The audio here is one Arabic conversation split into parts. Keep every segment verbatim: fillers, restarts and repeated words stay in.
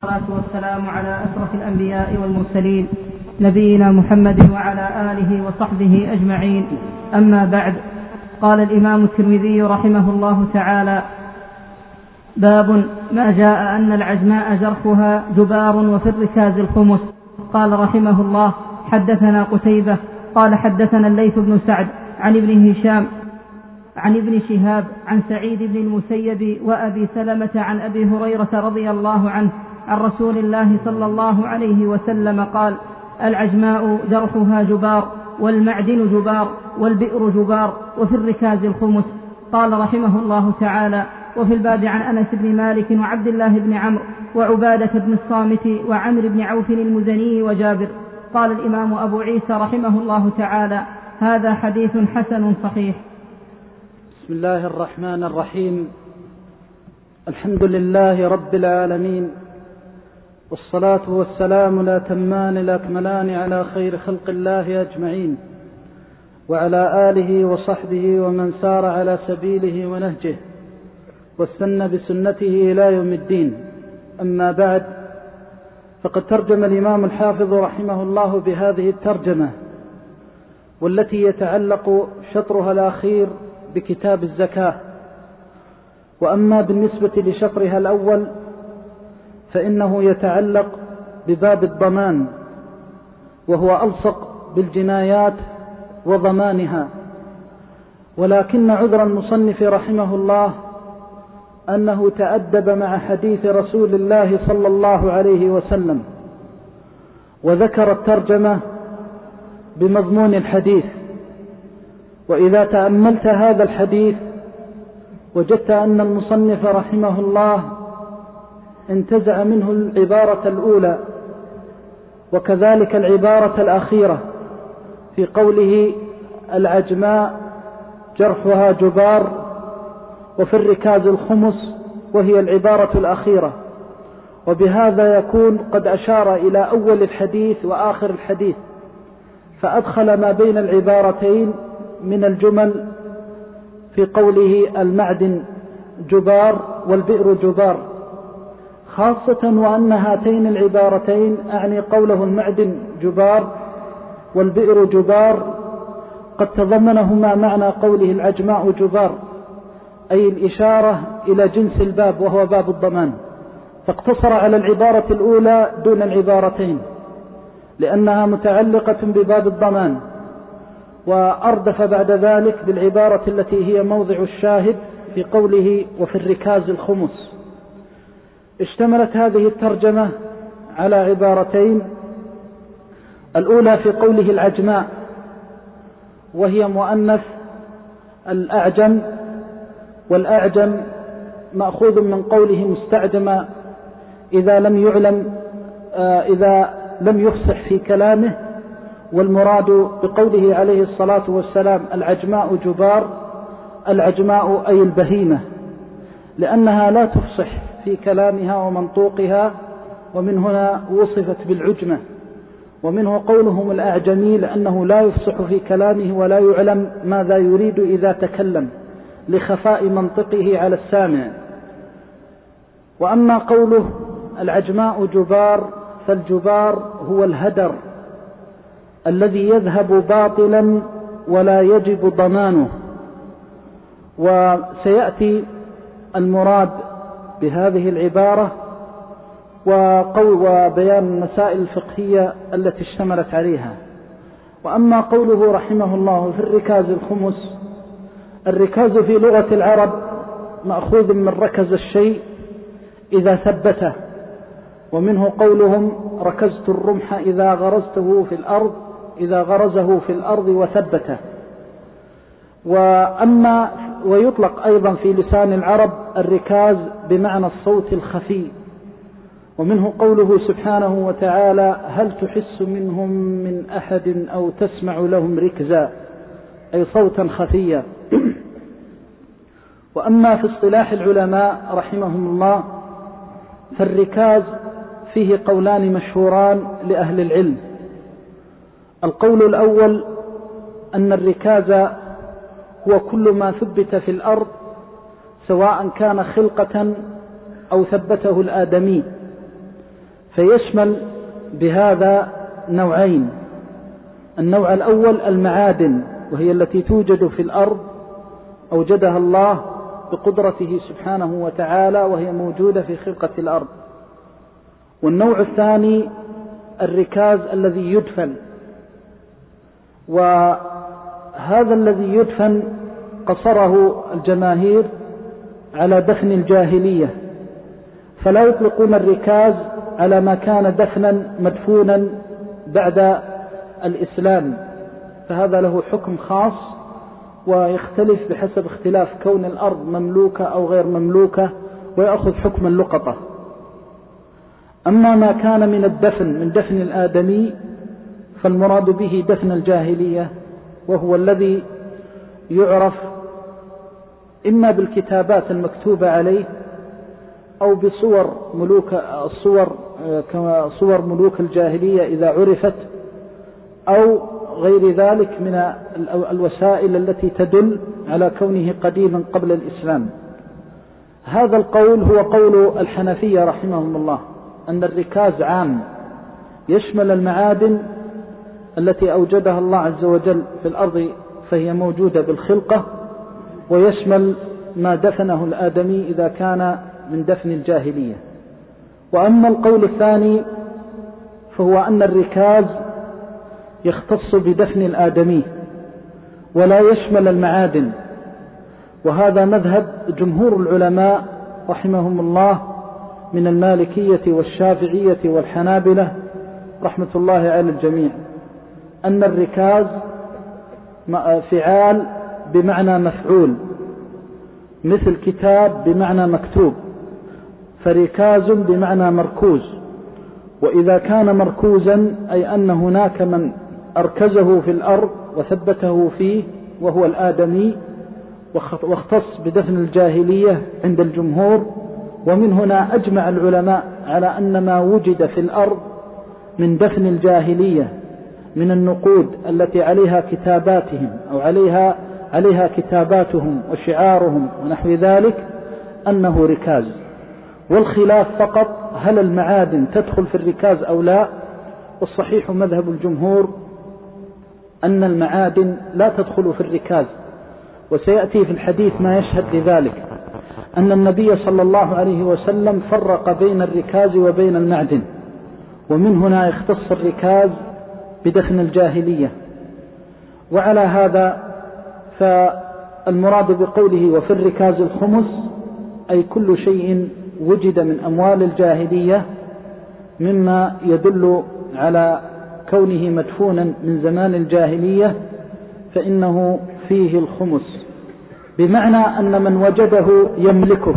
والصلاة والسلام على أشرف الأنبياء والمرسلين نبينا محمد وعلى آله وصحبه أجمعين. أما بعد، قال الإمام الترمذي رحمه الله تعالى: باب ما جاء أن العجماء جرحها جبار وفي الركاز الخمس. قال رحمه الله: حدثنا قتيبة قال حدثنا الليث بن سعد عن ابن هشام عن ابن شهاب عن سعيد بن المسيب وأبي سلمة عن أبي هريرة رضي الله عنه عن رسول الله صلى الله عليه وسلم قال: العجماء جرحها جبار، والمعدن جبار، والبئر جبار، وفي الركاز الخمس. قال رحمه الله تعالى: وفي الباب عن أنس بن مالك وعبد الله بن عمرو وعبادة بن الصامت وعمر بن عوف المزني وجابر. قال الإمام أبو عيسى رحمه الله تعالى: هذا حديث حسن صحيح. بسم الله الرحمن الرحيم. الحمد لله رب العالمين، والصلاة والسلام الأتمان الأكملان على خير خلق الله أجمعين، وعلى آله وصحبه ومن سار على سبيله ونهجه واستنى بسنته إلى يوم الدين. أما بعد، فقد ترجم الإمام الحافظ رحمه الله بهذه الترجمة، والتي يتعلق شطرها الأخير بكتاب الزكاة. وأما بالنسبة لشطرها الأول فإنه يتعلق بباب الضمان، وهو ألصق بالجنايات وضمانها. ولكن عذر المصنف رحمه الله أنه تأدب مع حديث رسول الله صلى الله عليه وسلم، وذكر الترجمة بمضمون الحديث. وإذا تأملت هذا الحديث وجدت أن المصنف رحمه الله انتزع منه العبارة الأولى وكذلك العبارة الأخيرة في قوله: العجماء جرحها جبار وفي الركاز الخمس، وهي العبارة الأخيرة. وبهذا يكون قد أشار إلى أول الحديث وآخر الحديث، فأدخل ما بين العبارتين من الجمل في قوله: المعدن جبار والبئر جبار، خاصة وأن هاتين العبارتين، أعني قوله المعدن جبار والبئر جبار، قد تضمنهما معنى قوله العجماء جبار، أي الإشارة إلى جنس الباب وهو باب الضمان، فاقتصر على العبارة الأولى دون العبارتين لأنها متعلقة بباب الضمان، وأردف بعد ذلك بالعبارة التي هي موضع الشاهد في قوله: وفي الركاز الخمس. اشتملت هذه الترجمة على عبارتين: الأولى في قوله العجماء، وهي مؤنث الأعجم، والأعجم مأخوذ من قوله مستعجم إذا لم يعلم آه إذا لم يفصح في كلامه. والمراد بقوله عليه الصلاة والسلام: العجماء جبار، العجماء أي البهيمة، لأنها لا تفصح في كلامها ومنطوقها، ومن هنا وصفت بالعجمة. ومنه قولهم الأعجمي لأنه لا يفصح في كلامه ولا يعلم ماذا يريد إذا تكلم لخفاء منطقه على السامع. وأما قوله العجماء جبار، فالجبار هو الهدر الذي يذهب باطلا ولا يجب ضمانه. وسيأتي المراد بهذه العبارة وبيان المسائل الفقهية التي اشتملت عليها. وأما قوله رحمه الله: في الركاز الخمس، الركاز في لغة العرب مأخوذ من ركز الشيء إذا ثبته، ومنه قولهم: ركزت الرمح إذا غرزته في الأرض إذا غرزه في الأرض وثبته. وأما ويطلق أيضا في لسان العرب الركاز بمعنى الصوت الخفي، ومنه قوله سبحانه وتعالى: هل تحس منهم من أحد أو تسمع لهم ركزا، أي صوتا خفيا. وأما في اصطلاح العلماء رحمهم الله، فالركاز فيه قولان مشهوران لأهل العلم. القول الأول أن الركاز هو كل ما ثبت في الأرض، سواء كان خلقة أو ثبته الآدمي، فيشمل بهذا نوعين: النوع الأول المعادن، وهي التي توجد في الأرض أوجدها الله بقدرته سبحانه وتعالى وهي موجودة في خلقة الأرض. والنوع الثاني الركاز الذي يدفن، وهذا الذي يدفن قصره الجماهير على دفن الجاهلية، فلا يطلقون الركاز على ما كان دفنا مدفونا بعد الإسلام، فهذا له حكم خاص ويختلف بحسب اختلاف كون الأرض مملوكة أو غير مملوكة، ويأخذ حكم اللقطة. أما ما كان من الدفن من دفن الآدمي فالمراد به دفن الجاهلية، وهو الذي يعرف إما بالكتابات المكتوبة عليه أو بصور ملوك الصور كما صور ملوك الجاهلية إذا عرفت، أو غير ذلك من الوسائل التي تدل على كونه قديما قبل الإسلام. هذا القول هو قول الحنفية رحمهم الله، أن الركاز عام يشمل المعادن التي أوجدها الله عز وجل في الأرض فهي موجودة بالخلقة، ويشمل ما دفنه الآدمي إذا كان من دفن الجاهلية. وأما القول الثاني فهو أن الركاز يختص بدفن الآدمي ولا يشمل المعادن، وهذا مذهب جمهور العلماء رحمهم الله من المالكية والشافعية والحنابلة رحمة الله على الجميع، أن الركاز فعال بمعنى مفعول، مثل كتاب بمعنى مكتوب، فركاز بمعنى مركوز. وإذا كان مركوزا أي أن هناك من أركزه في الأرض وثبته فيه وهو الآدمي، واختص بدفن الجاهلية عند الجمهور. ومن هنا أجمع العلماء على أن ما وجد في الأرض من دفن الجاهلية من النقود التي عليها كتاباتهم أو عليها عليها كتاباتهم وشعارهم ونحو ذلك أنه ركاز. والخلاف فقط هل المعادن تدخل في الركاز أو لا، والصحيح مذهب الجمهور أن المعادن لا تدخل في الركاز. وسيأتي في الحديث ما يشهد لذلك، أن النبي صلى الله عليه وسلم فرق بين الركاز وبين المعدن، ومن هنا يختص الركاز بدفن الجاهلية. وعلى هذا فالمراد بقوله وفي الركاز الخمس أي كل شيء وجد من أموال الجاهلية مما يدل على كونه مدفونا من زمان الجاهلية فإنه فيه الخمس، بمعنى أن من وجده يملكه.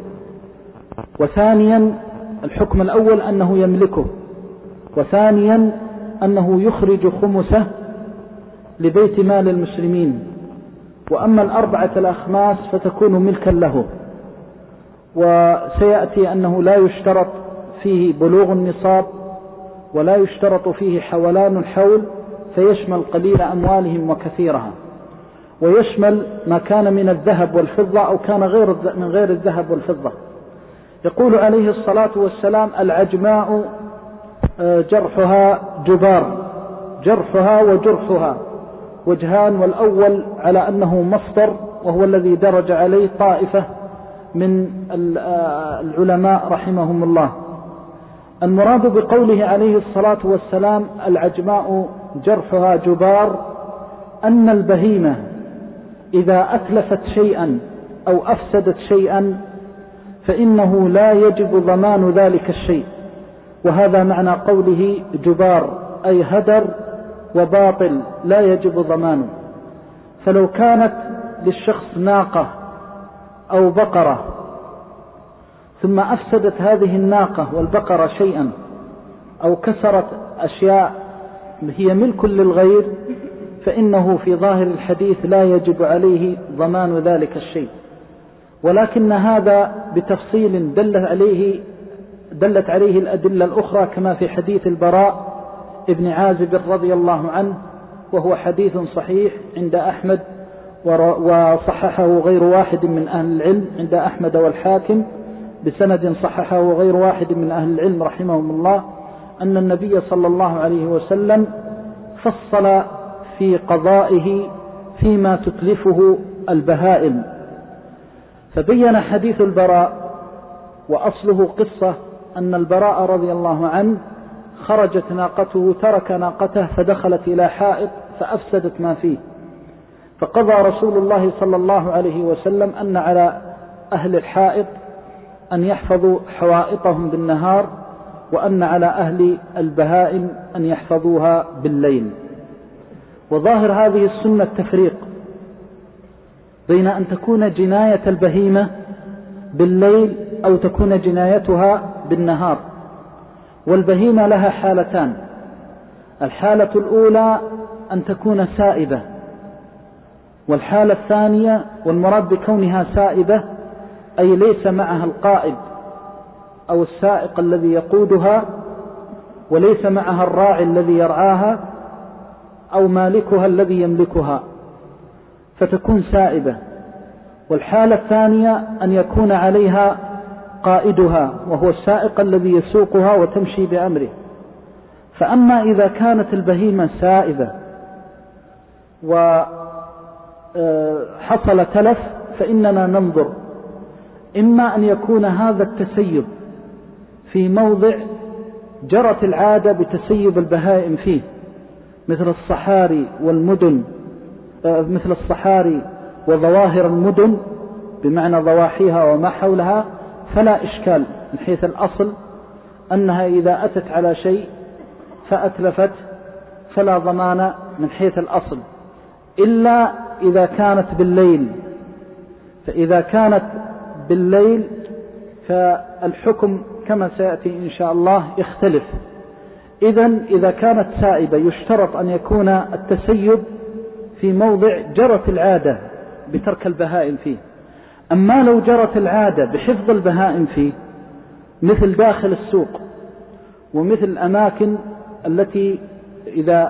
وثانيا الحكم الأول أنه يملكه، وثانيا أنه يخرج خمسه لبيت مال المسلمين. وأما الأربعة الأخماس فتكون ملكا له. وسيأتي أنه لا يشترط فيه بلوغ النصاب ولا يشترط فيه حولان الحول، فيشمل قليل أموالهم وكثيرها، ويشمل ما كان من الذهب والفضة أو كان غير من غير الذهب والفضة. يقول عليه الصلاة والسلام العجماء جرحها جبار، جرحها وجرحها وجهان، والأول على أنه مصدر وهو الذي درج عليه طائفة من العلماء رحمهم الله. المراد بقوله عليه الصلاة والسلام العجماء جرحها جبار أن البهيمة إذا أتلفت شيئا أو أفسدت شيئا فإنه لا يجب ضمان ذلك الشيء، وهذا معنى قوله جبار أي هدر وباطل لا يجب ضمانه. فلو كانت للشخص ناقة أو بقرة ثم أفسدت هذه الناقة والبقرة شيئا أو كسرت أشياء هي ملك للغير، فإنه في ظاهر الحديث لا يجب عليه ضمان ذلك الشيء. ولكن هذا بتفصيل دل عليه دلت عليه الأدلة الأخرى، كما في حديث البراء ابن عازب رضي الله عنه، وهو حديث صحيح عند أحمد وصححه غير واحد من أهل العلم عند أحمد والحاكم بسند صححه غير واحد من أهل العلم رحمهم الله أن النبي صلى الله عليه وسلم فصل في قضائه فيما تتلفه البهائم، فبين حديث البراء، وأصله قصة أن البراء رضي الله عنه خرجت ناقته، ترك ناقته فدخلت إلى حائط فأفسدت ما فيه، فقضى رسول الله صلى الله عليه وسلم أن على أهل الحائط أن يحفظوا حوائطهم بالنهار، وأن على أهل البهائم أن يحفظوها بالليل. وظاهر هذه السنة التفريق بين أن تكون جناية البهيمة بالليل أو تكون جنايتها بالنهار. والبهيمة لها حالتان: الحالة الأولى أن تكون سائبة، والحالة الثانية، والمراد بكونها سائبة أي ليس معها القائد أو السائق الذي يقودها، وليس معها الراعي الذي يرعاها أو مالكها الذي يملكها، فتكون سائبة. والحالة الثانية أن يكون عليها قائدها وهو السائق الذي يسوقها وتمشي بأمره. فأما إذا كانت البهيمة سائبة وحصل تلف فإننا ننظر، إما أن يكون هذا التسيب في موضع جرت العادة بتسيب البهائم فيه، مثل الصحاري والمدن، مثل الصحاري وظواهر المدن بمعنى ضواحيها وما حولها، فلا إشكال من حيث الأصل أنها إذا أتت على شيء فأتلفت فلا ضمان من حيث الأصل، إلا إذا كانت بالليل. فإذا كانت بالليل فالحكم كما سيأتي إن شاء الله يختلف. إذن إذا كانت سائبة يشترط أن يكون التسيب في موضع جرت العادة بترك البهائم فيه. أما لو جرت العادة بحفظ البهائم فيه، مثل داخل السوق ومثل الأماكن التي إذا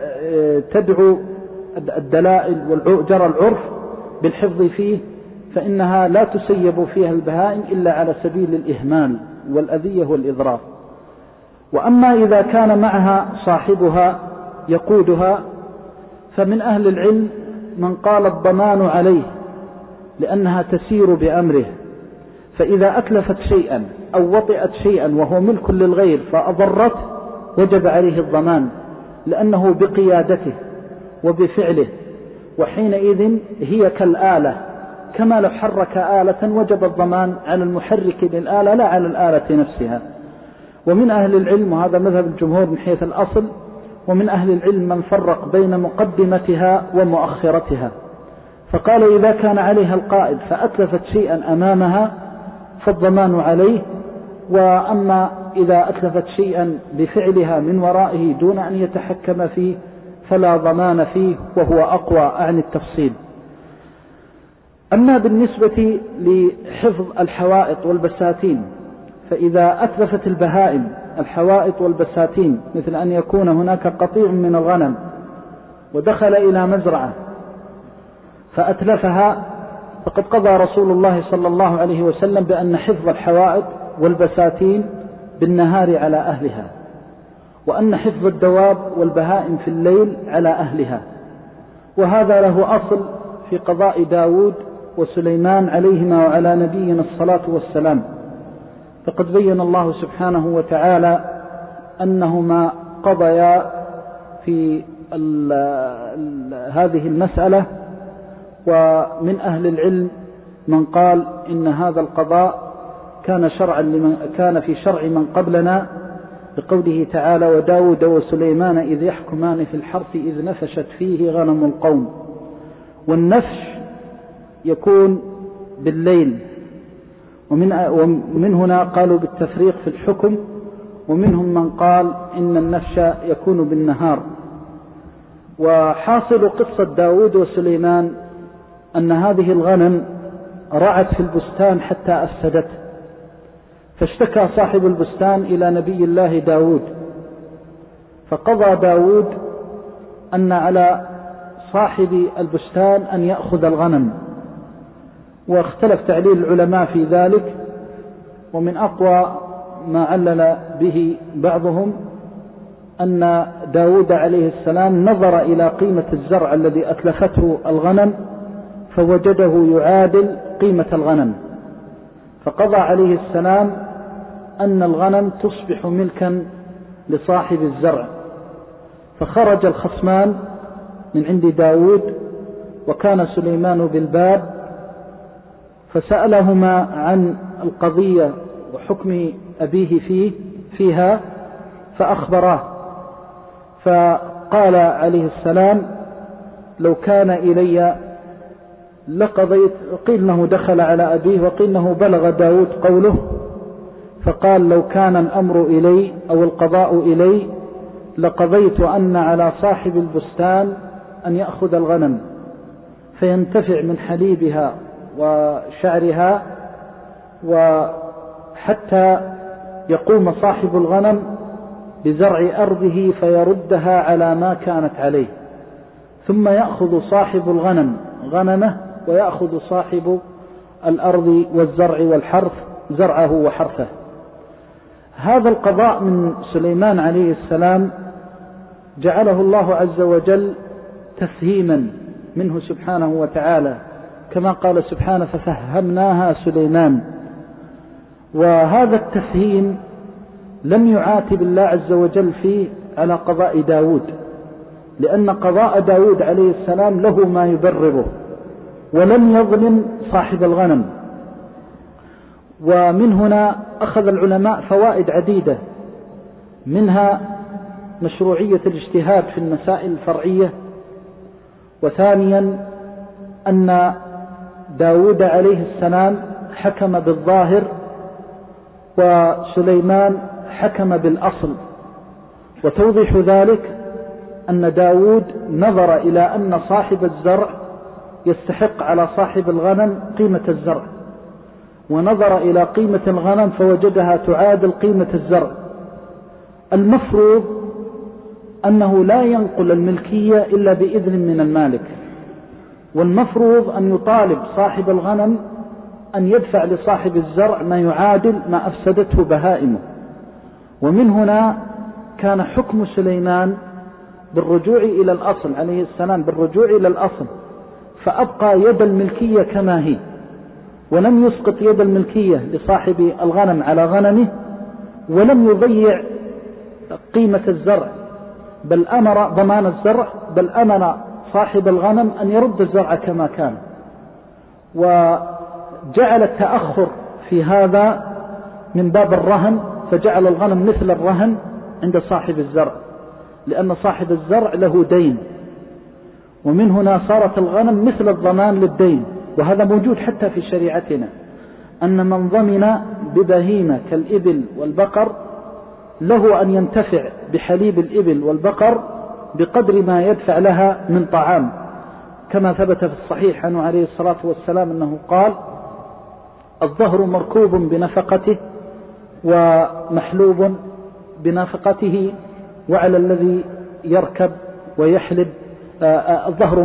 تدعو الدلائل وجرى العرف بالحفظ فيه، فإنها لا تسيب فيها البهائم إلا على سبيل الإهمال والأذية والإضرار. وأما إذا كان معها صاحبها يقودها، فمن أهل العلم من قال الضمان عليه لأنها تسير بأمره، فإذا أتلفت شيئا أو وطئت شيئا وهو ملك للغير فأضرت وجب عليه الضمان، لأنه بقيادته وبفعله، وحينئذ هي كالآلة، كما لو حرك آلة وجب الضمان على المحرك للآلة لا على الآلة نفسها. ومن أهل العلم، وهذا مذهب الجمهور من حيث الأصل، ومن أهل العلم من فرق بين مقدمتها ومؤخرتها، فقال إذا كان عليها القائد فأتلفت شيئا أمامها فالضمان عليه، وأما إذا أتلفت شيئا بفعلها من ورائه دون أن يتحكم فيه فلا ضمان فيه، وهو أقوى عن التفصيل. أما بالنسبة لحفظ الحوائط والبساتين، فإذا أتلفت البهائم الحوائط والبساتين، مثل أن يكون هناك قطيع من الغنم ودخل إلى مزرعة فأتلفها، فقد قضى رسول الله صلى الله عليه وسلم بأن حفظ الحوائط والبساتين بالنهار على أهلها، وأن حفظ الدواب والبهائم في الليل على أهلها. وهذا له أصل في قضاء داود وسليمان عليهما وعلى نبينا الصلاة والسلام، فقد بين الله سبحانه وتعالى أنهما قضيا في ال ال هذه المسألة. ومن أهل العلم من قال إن هذا القضاء كان شرعا لمن كان في شرع من قبلنا، بقوله تعالى: وداود وسليمان إذ يحكمان في الحرث إذ نفشت فيه غنم القوم. والنفش يكون بالليل، ومن, ومن هنا قالوا بالتفريق في الحكم، ومنهم من قال إن النفش يكون بالنهار. وحاصل قصة داود وسليمان أن هذه الغنم رعت في البستان حتى أفسدته، فاشتكى صاحب البستان إلى نبي الله داود، فقضى داود أن على صاحب البستان أن يأخذ الغنم. واختلف تعليل العلماء في ذلك، ومن أقوى ما علل به بعضهم أن داود عليه السلام نظر إلى قيمة الزرع الذي أتلفته الغنم فوجده يعادل قيمة الغنم، فقضى عليه السلام أن الغنم تصبح ملكا لصاحب الزرع. فخرج الخصمان من عند داود وكان سليمان بالباب، فسألهما عن القضية وحكم أبيه فيه فيها فأخبراه، فقال عليه السلام لو كان إلي لقضيت. قيل انه دخل على أبيه وقيل انه بلغ داود قوله، فقال لو كان الأمر إلي أو القضاء إلي لقضيت أن على صاحب البستان أن يأخذ الغنم فينتفع من حليبها وشعرها، وحتى يقوم صاحب الغنم بزرع أرضه فيردها على ما كانت عليه، ثم يأخذ صاحب الغنم غنمه ويأخذ صاحب الأرض والزرع والحرث زرعه وحرثه. هذا القضاء من سليمان عليه السلام جعله الله عز وجل تفهيما منه سبحانه وتعالى، كما قال سبحانه ففهمناها سليمان. وهذا التفهيم لم يعاتب الله عز وجل فيه على قضاء داود، لأن قضاء داود عليه السلام له ما يبرره ولم يظلم صاحب الغنم. ومن هنا أخذ العلماء فوائد عديدة، منها مشروعية الاجتهاد في المسائل الفرعية، وثانيا أن داود عليه السلام حكم بالظاهر وسليمان حكم بالأصل، وتوضيح ذلك أن داود نظر إلى أن صاحب الزرع يستحق على صاحب الغنم قيمة الزرع، ونظر إلى قيمة الغنم فوجدها تعادل قيمة الزرع. المفروض أنه لا ينقل الملكية إلا بإذن من المالك، والمفروض أن يطالب صاحب الغنم أن يدفع لصاحب الزرع ما يعادل ما أفسدته بهائمه. ومن هنا كان حكم سليمان بالرجوع إلى الأصل عليه السلام بالرجوع إلى الأصل، فأبقى يد الملكية كما هي، ولم يسقط يد الملكية لصاحب الغنم على غنمه، ولم يضيع قيمة الزرع، بل أمر ضمان الزرع، بل أمر صاحب الغنم أن يرد الزرع كما كان. وجعل التأخر في هذا من باب الرهن، فجعل الغنم مثل الرهن عند صاحب الزرع، لأن صاحب الزرع له دين، ومن هنا صارت الغنم مثل الضمان للدين. وهذا موجود حتى في شريعتنا، أن من ضمن ببهيمة كالإبل والبقر له أن ينتفع بحليب الإبل والبقر بقدر ما يدفع لها من طعام، كما ثبت في الصحيح عنه عليه الصلاة والسلام أنه قال الظهر مركوب بنفقته ومحلوب بنفقته، وعلى الذي يركب ويحلب الظهر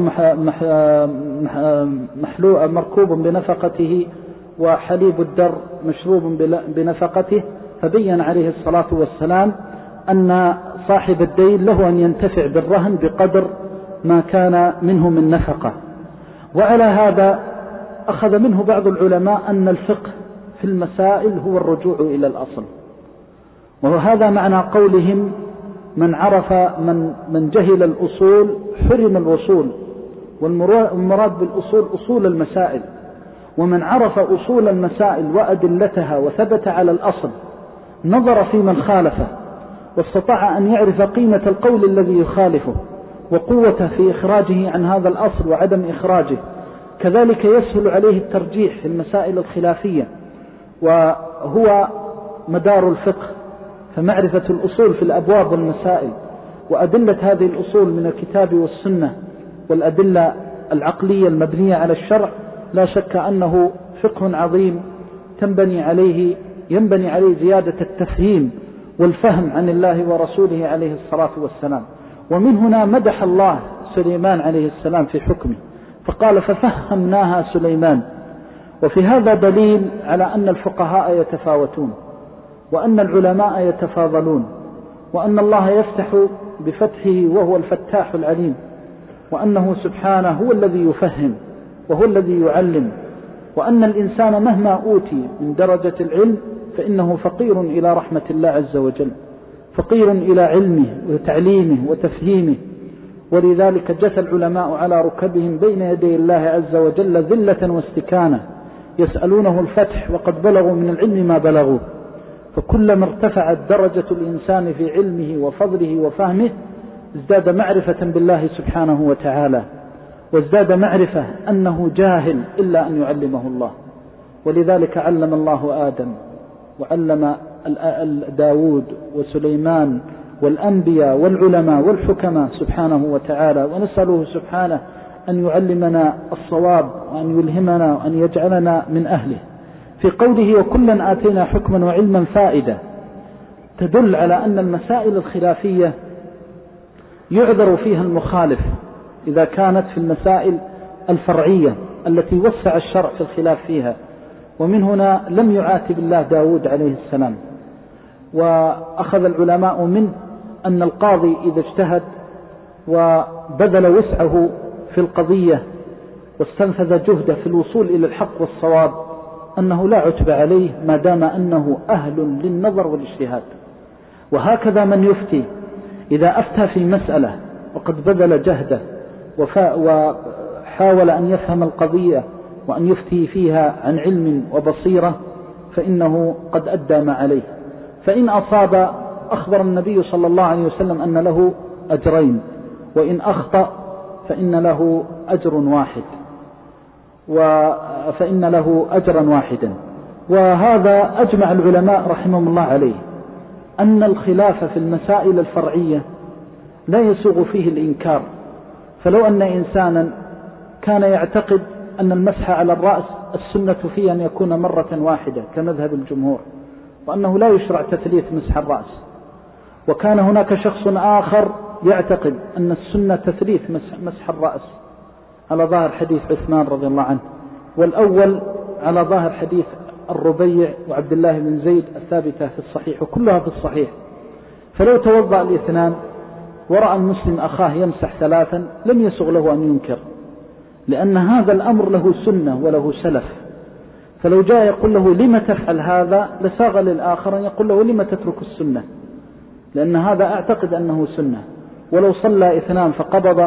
مركوب بنفقته وحليب الدر مشروب بنفقته. فبين عليه الصلاة والسلام أن صاحب الدين له أن ينتفع بالرهن بقدر ما كان منه من نفقة. وعلى هذا أخذ منه بعض العلماء أن الفقه في المسائل هو الرجوع إلى الأصل، وهذا معنى قولهم من عرف من, من جهل الأصول حرم الوصول، والمراد بالأصول أصول المسائل، ومن عرف أصول المسائل وأدلتها وثبت على الأصل نظر في من خالفه واستطاع أن يعرف قيمة القول الذي يخالفه وقوته في إخراجه عن هذا الأصل وعدم إخراجه. كذلك يسهل عليه الترجيح في المسائل الخلافية، وهو مدار الفقه، فمعرفة الأصول في الأبواب والمسائل وأدلة هذه الأصول من الكتاب والسنة والأدلة العقلية المبنية على الشرع لا شك أنه فقه عظيم تنبني عليه ينبني عليه زيادة التفهيم والفهم عن الله ورسوله عليه الصلاة والسلام. ومن هنا مدح الله سليمان عليه السلام في حكمه، فقال ففهمناها سليمان. وفي هذا دليل على أن الفقهاء يتفاوتون، وأن العلماء يتفاضلون، وأن الله يفتح بفتحه وهو الفتاح العليم، وأنه سبحانه هو الذي يفهم وهو الذي يعلم، وأن الإنسان مهما أوتي من درجة العلم فإنه فقير إلى رحمة الله عز وجل، فقير إلى علمه وتعليمه وتفهيمه. ولذلك جثى العلماء على ركبهم بين يدي الله عز وجل ذلة واستكانة يسألونه الفتح، وقد بلغوا من العلم ما بلغوا. فكلما ارتفعت درجة الإنسان في علمه وفضله وفهمه ازداد معرفة بالله سبحانه وتعالى، وازداد معرفة أنه جاهل إلا أن يعلمه الله. ولذلك علم الله آدم، وعلم داود وسليمان والأنبياء والعلماء والحكماء سبحانه وتعالى. ونسأله سبحانه أن يعلمنا الصواب، وأن يلهمنا، وأن يجعلنا من أهله. في قوله وكلا آتينا حكما وعلما فائدة تدل على أن المسائل الخلافية يعذر فيها المخالف إذا كانت في المسائل الفرعية التي وسع الشرع في الخلاف فيها. ومن هنا لم يعاتب الله داود عليه السلام، وأخذ العلماء منه أن القاضي إذا اجتهد وبذل وسعه في القضية واستنفذ جهده في الوصول إلى الحق والصواب أنه لا عتب عليه ما دام أنه أهل للنظر والاجتهاد. وهكذا من يفتي إذا أفتى في مسألة وقد بذل جهده وحاول أن يفهم القضية وأن يفتي فيها عن علم وبصيرة فإنه قد أدى ما عليه. فإن أصاب أخبر النبي صلى الله عليه وسلم أن له أجرين، وإن أخطأ فإن له أجر واحد، فإن له أجرا واحدا. وهذا أجمع العلماء رحمهم الله عليه أن الخلاف في المسائل الفرعية لا يسوغ فيه الإنكار. فلو أن إنسانا كان يعتقد أن المسح على الرأس السنة فيه أن يكون مرة واحدة كمذهب الجمهور، وأنه لا يشرع تثليث مسح الرأس، وكان هناك شخص آخر يعتقد أن السنة تثليث مسح الرأس على ظاهر حديث عثمان رضي الله عنه، والأول على ظاهر حديث الربيع وعبد الله بن زيد الثابتة في الصحيح، وكلها في الصحيح. فلو توضأ الاثنان ورأى المسلم أخاه يمسح ثلاثا لم يسغ له أن ينكر، لأن هذا الأمر له سنة وله سلف. فلو جاء يقول له لما تفعل هذا لساغ للآخر أن يقول له لما تترك السنة، لأن هذا أعتقد أنه سنة. ولو صلى اثنان فقبض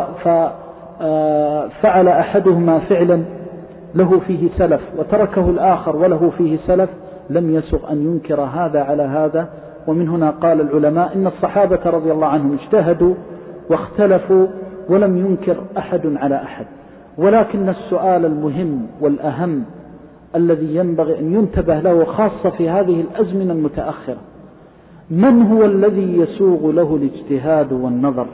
ففعل أحدهما فعلا له فيه سلف وتركه الآخر وله فيه سلف لم يسغ أن ينكر هذا على هذا. ومن هنا قال العلماء إن الصحابة رضي الله عنهم اجتهدوا واختلفوا ولم ينكر أحد على أحد. ولكن السؤال المهم والأهم الذي ينبغي أن ينتبه له خاصة في هذه الأزمنة المتأخرة، من هو الذي يسوغ له الاجتهاد والنظر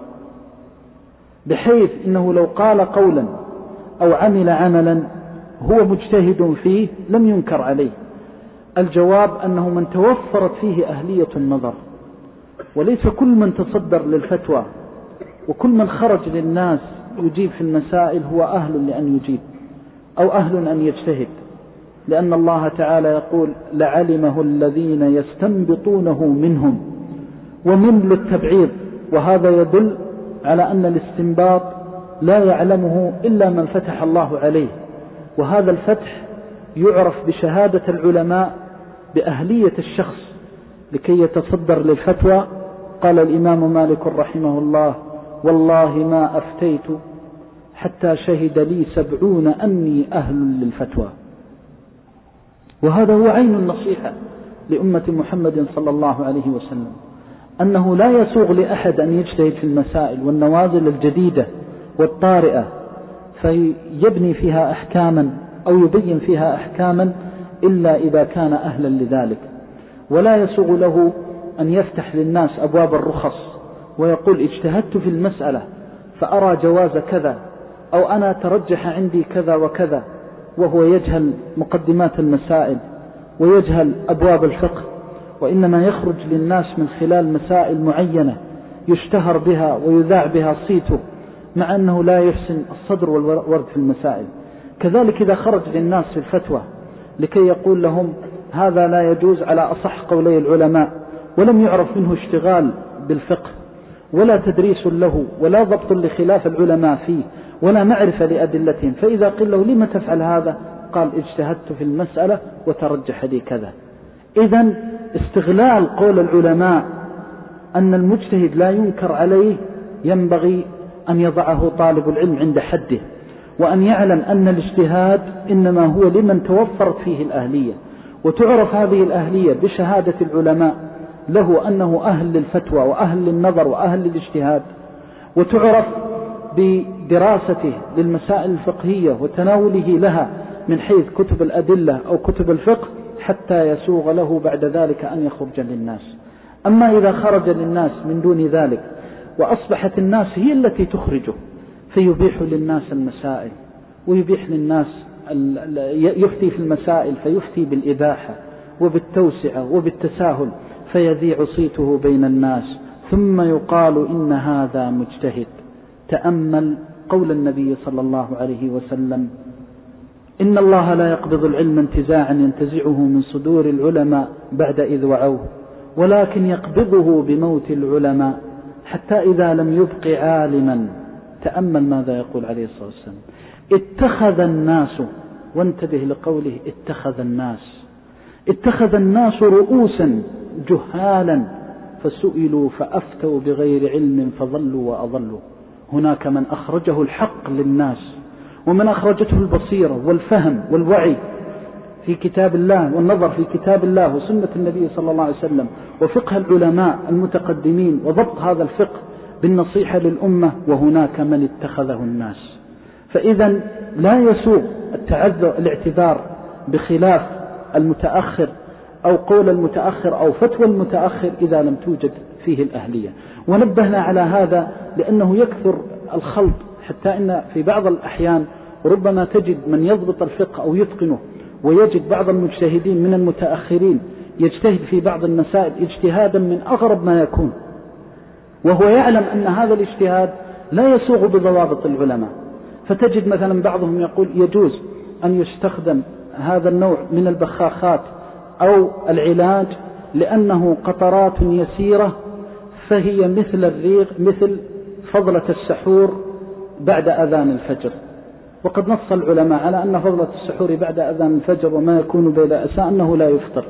بحيث إنه لو قال قولا أو عمل عملا هو مجتهد فيه لم ينكر عليه؟ الجواب أنه من توفرت فيه أهلية النظر، وليس كل من تصدر للفتوى وكل من خرج للناس يجيب في المسائل هو أهل لأن يجيب أو أهل أن يجتهد، لأن الله تعالى يقول لعلمه الذين يستنبطونه منهم، ومن للتبعيض، وهذا يدل على أن الاستنباط لا يعلمه إلا من فتح الله عليه. وهذا الفتح يعرف بشهادة العلماء بأهلية الشخص لكي يتصدر للفتوى. قال الإمام مالك رحمه الله والله ما أفتيت حتى شهد لي سبعون أني أهل للفتوى. وهذا هو عين النصيحة لأمة محمد صلى الله عليه وسلم، أنه لا يسوغ لأحد أن يجتهد في المسائل والنوازل الجديدة والطارئة فيبني فيها أحكاما أو يبين فيها أحكاما إلا إذا كان أهلا لذلك. ولا يسوغ له أن يفتح للناس أبواب الرخص ويقول اجتهدت في المسألة فأرى جواز كذا، أو أنا ترجح عندي كذا وكذا، وهو يجهل مقدمات المسائل ويجهل أبواب الفقه، وإنما يخرج للناس من خلال مسائل معينة يشتهر بها ويذاع بها صيته، مع أنه لا يحسن الصدر والورد في المسائل. كذلك إذا خرج للناس في الفتوى لكي يقول لهم هذا لا يجوز على أصح قولي العلماء، ولم يعرف منه اشتغال بالفقه ولا تدريس له ولا ضبط لخلاف العلماء فيه ولا معرفة لأدلتهم. فإذا قيل له لما تفعل هذا؟ قال اجتهدت في المسألة وترجح لي كذا. إذن استغلال قول العلماء أن المجتهد لا ينكر عليه ينبغي أن يضعه طالب العلم عند حده، وأن يعلم أن الاجتهاد إنما هو لمن توفرت فيه الأهلية، وتعرف هذه الأهلية بشهادة العلماء له أنه أهل للفتوى وأهل للنظر وأهل للاجتهاد، وتعرف بدراسته للمسائل الفقهية وتناوله لها من حيث كتب الأدلة أو كتب الفقه حتى يسوغ له بعد ذلك أن يخرج للناس. أما إذا خرج للناس من دون ذلك وأصبحت الناس هي التي تخرجه فيبيح للناس المسائل ويبيح للناس يفتي في المسائل فيفتي بالإباحة وبالتوسعة وبالتساهل فيذيع صيته بين الناس، ثم يقال إن هذا مجتهد. تأمل قول النبي صلى الله عليه وسلم: إن الله لا يقبض العلم انتزاعا ينتزعه من صدور العلماء بعد إذ وعوه، ولكن يقبضه بموت العلماء حتى إذا لم يبق عالما. تأمل ماذا يقول عليه الصلاة والسلام: اتخذ الناس، وانتبه لقوله اتخذ الناس، اتخذ الناس رؤوسا جهالا فسئلوا فأفتوا بغير علم فضلوا وأضلوا. هناك من أخرجه الحق للناس، ومن أخرجته البصيرة والفهم والوعي في كتاب الله والنظر في كتاب الله وسنة النبي صلى الله عليه وسلم وفقه العلماء المتقدمين وضبط هذا الفقه بالنصيحة للأمة، وهناك من اتخذه الناس. فإذا لا يسوغ التعذر الاعتذار بخلاف المتأخر أو قول المتأخر أو فتوى المتأخر إذا لم توجد فيه الأهلية. ونبهنا على هذا لأنه يكثر الخلط، حتى إن في بعض الأحيان ربما تجد من يضبط الفقه أو يتقنه، ويجد بعض المجتهدين من المتأخرين يجتهد في بعض المسائل اجتهادا من أغرب ما يكون، وهو يعلم أن هذا الاجتهاد لا يسوغ بضوابط العلماء. فتجد مثلا بعضهم يقول يجوز أن يستخدم هذا النوع من البخاخات أو العلاج لأنه قطرات يسيرة فهي مثل الريق، مثل فضلة السحور بعد أذان الفجر. وقد نص العلماء على أن فضلة السحور بعد أذان الفجر وما يكون بين أساء أنه لا يفطر،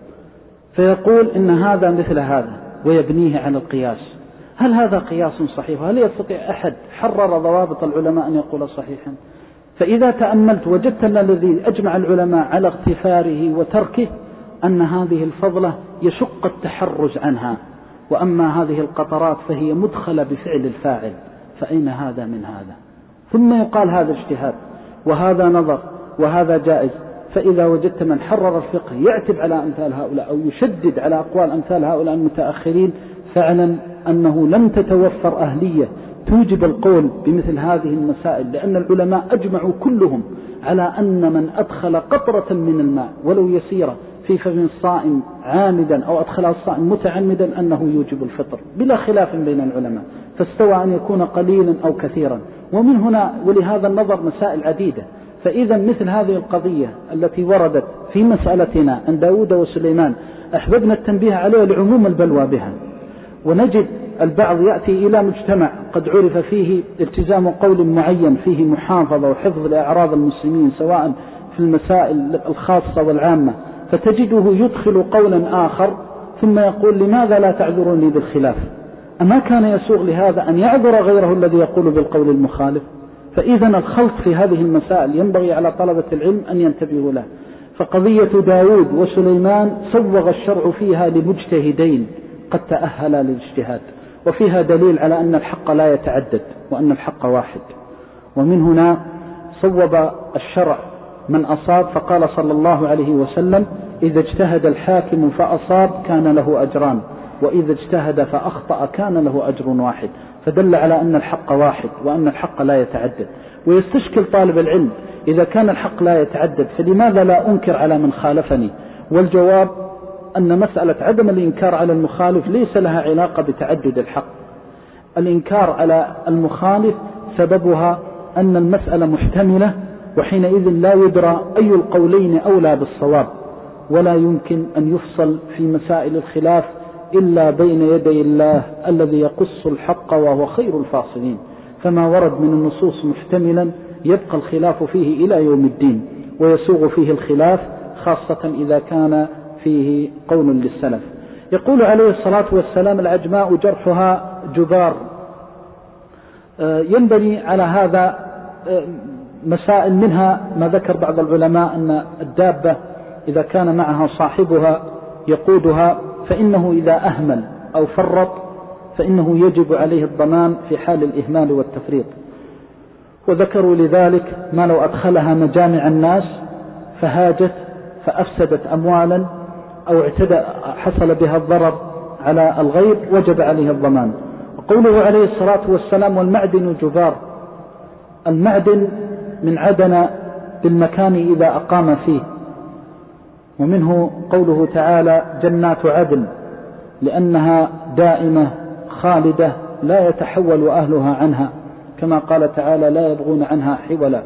فيقول إن هذا مثل هذا ويبنيه على القياس. هل هذا قياس صحيح؟ هل يستطيع أحد حرر ضوابط العلماء أن يقول صحيحا؟ فإذا تأملت وجدت أن الذي أجمع العلماء على اغتفاره وتركه أن هذه الفضلة يشق التحرز عنها، وأما هذه القطرات فهي مدخلة بفعل الفاعل، فأين هذا من هذا؟ ثم يقال هذا اجتهاد وهذا نظر وهذا جائز. فإذا وجدت من حرر الفقه يعتب على أمثال هؤلاء أو يشدد على أقوال أمثال هؤلاء المتأخرين، فاعلم أنه لم تتوفر أهلية توجب القول بمثل هذه المسائل، لأن العلماء أجمعوا كلهم على أن من أدخل قطرة من الماء ولو يسيرة في فم الصائم عامدا أو أدخلها الصائم متعمدا أنه يوجب الفطر بلا خلاف بين العلماء، فاستوى أن يكون قليلا أو كثيرا. ومن هنا ولهذا النظر مسائل عديدة. فإذا مثل هذه القضية التي وردت في مسألتنا عن داود وسليمان أحببنا التنبيه عليها لعموم البلوى بها. ونجد البعض يأتي إلى مجتمع قد عرف فيه التزام قول معين فيه محافظة وحفظ لأعراض المسلمين سواء في المسائل الخاصة والعامة، فتجده يدخل قولا آخر ثم يقول لماذا لا تعذروني بالخلاف؟ أما كان يسوغ لهذا أن يعذر غيره الذي يقول بالقول المخالف؟ فإذا الخلط في هذه المسائل ينبغي على طلبة العلم أن ينتبهوا له. فقضية داود وسليمان سوغ الشرع فيها لمجتهدين قد تأهلا للاجتهاد، وفيها دليل على أن الحق لا يتعدد وأن الحق واحد. ومن هنا صوب الشرع من أصاب، فقال صلى الله عليه وسلم: إذا اجتهد الحاكم فأصاب كان له أجران، وإذا اجتهد فأخطأ كان له أجر واحد. فدل على أن الحق واحد وأن الحق لا يتعدد. ويستشكل طالب العلم إذا كان الحق لا يتعدد فلماذا لا أنكر على من خالفني؟ والجواب أن مسألة عدم الإنكار على المخالف ليس لها علاقة بتعدد الحق. الإنكار على المخالف سببها أن المسألة محتملة وحينئذ لا يدرى أي القولين أولى بالصواب، ولا يمكن أن يفصل في مسائل الخلاف إلا بين يدي الله الذي يقص الحق وهو خير الفاصلين. فما ورد من النصوص محتملا يبقى الخلاف فيه إلى يوم الدين، ويسوغ فيه الخلاف خاصة إذا كان فيه قول للسلف. يقول عليه الصلاة والسلام: العجماء جرحها جبار. ينبني على هذا مسائل، منها ما ذكر بعض العلماء أن الدابة إذا كان معها صاحبها يقودها فإنه إذا أهمل أو فرط فإنه يجب عليه الضمان في حال الإهمال والتفريط. وذكروا لذلك ما لو أدخلها مجامع الناس فهاجت فأفسدت أموالا أو اعتدى حصل بها الضرر على الغير وجب عليه الضمان. وقوله عليه الصلاة والسلام: والمعدن جبار. المعدن من عدن بالمكان إذا أقام فيه، ومنه قوله تعالى: جنات عدن، لأنها دائمة خالدة لا يتحول أهلها عنها، كما قال تعالى: لا يبغون عنها حولا.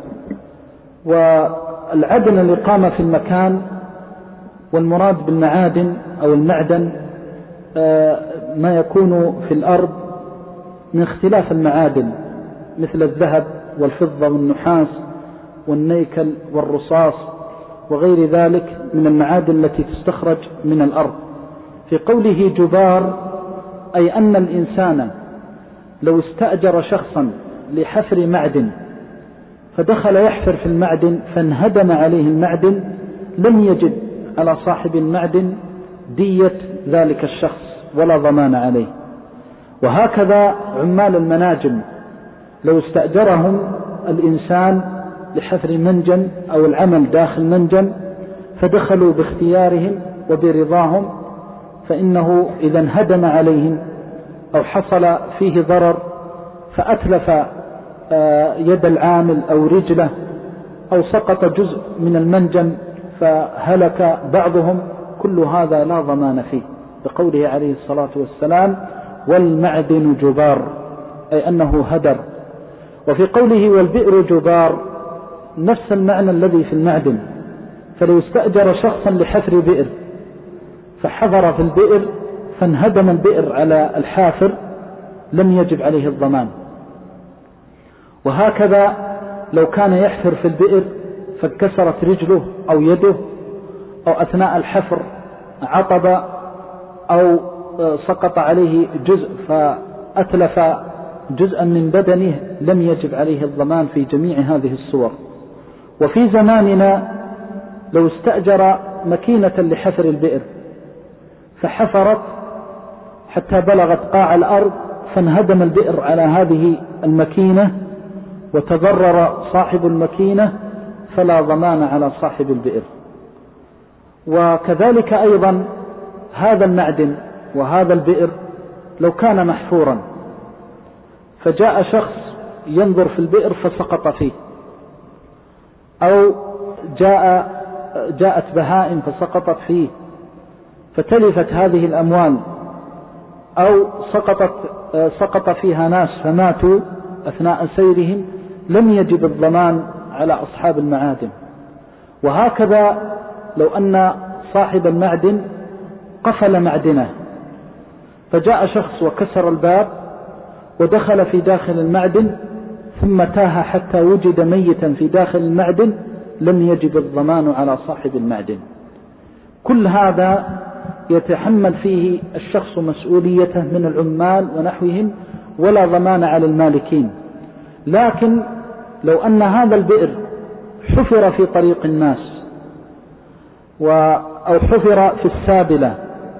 والعدن الإقامة في المكان، والمراد بالمعادن أو المعدن ما يكون في الأرض من اختلاف المعادن مثل الذهب والفضة والنحاس والنيكل والرصاص وغير ذلك من المعادن التي تستخرج من الأرض. في قوله جبار أي أن الإنسان لو استأجر شخصا لحفر معدن فدخل يحفر في المعدن فانهدم عليه المعدن لم يجد على صاحب المعدن دية ذلك الشخص ولا ضمان عليه. وهكذا عمال المناجم لو استأجرهم الإنسان لحفر منجم أو العمل داخل منجم فدخلوا باختيارهم وبرضاهم فإنه إذا انهدم عليهم أو حصل فيه ضرر فأتلف يد العامل أو رجله أو سقط جزء من المنجم فهلك بعضهم، كل هذا لا ضمان فيه، بقوله عليه الصلاة والسلام: والمعدن جبار، أي أنه هدر. وفي قوله والبئر جبار نفس المعنى الذي في المعدن. فلو استأجر شخصا لحفر بئر فحفر في البئر فانهدم البئر على الحافر لم يجب عليه الضمان. وهكذا لو كان يحفر في البئر فانكسرت رجله أو يده أو أثناء الحفر عطب أو سقط عليه جزء فأتلف جزءا من بدنه لم يجب عليه الضمان في جميع هذه الصور. وفي زماننا لو استأجر مكينة لحفر البئر فحفرت حتى بلغت قاع الأرض فانهدم البئر على هذه المكينة وتضرر صاحب المكينة فلا ضمان على صاحب البئر. وكذلك أيضا هذا المعدن وهذا البئر لو كان محفورا فجاء شخص ينظر في البئر فسقط فيه، أو جاء جاءت بهائم فسقطت فيه فتلفت هذه الأموال، أو سقطت سقط فيها ناس فماتوا أثناء سيرهم، لم يجب الضمان على أصحاب المعادن. وهكذا لو أن صاحب المعدن قفل معدنه فجاء شخص وكسر الباب ودخل في داخل المعدن ثم تاه حتى وجد ميتا في داخل المعدن لم يجب الضمان على صاحب المعدن. كل هذا يتحمل فيه الشخص مسؤوليته من العمال ونحوهم ولا ضمان على المالكين. لكن لو أن هذا البئر حفر في طريق الناس أو حفر في السابلة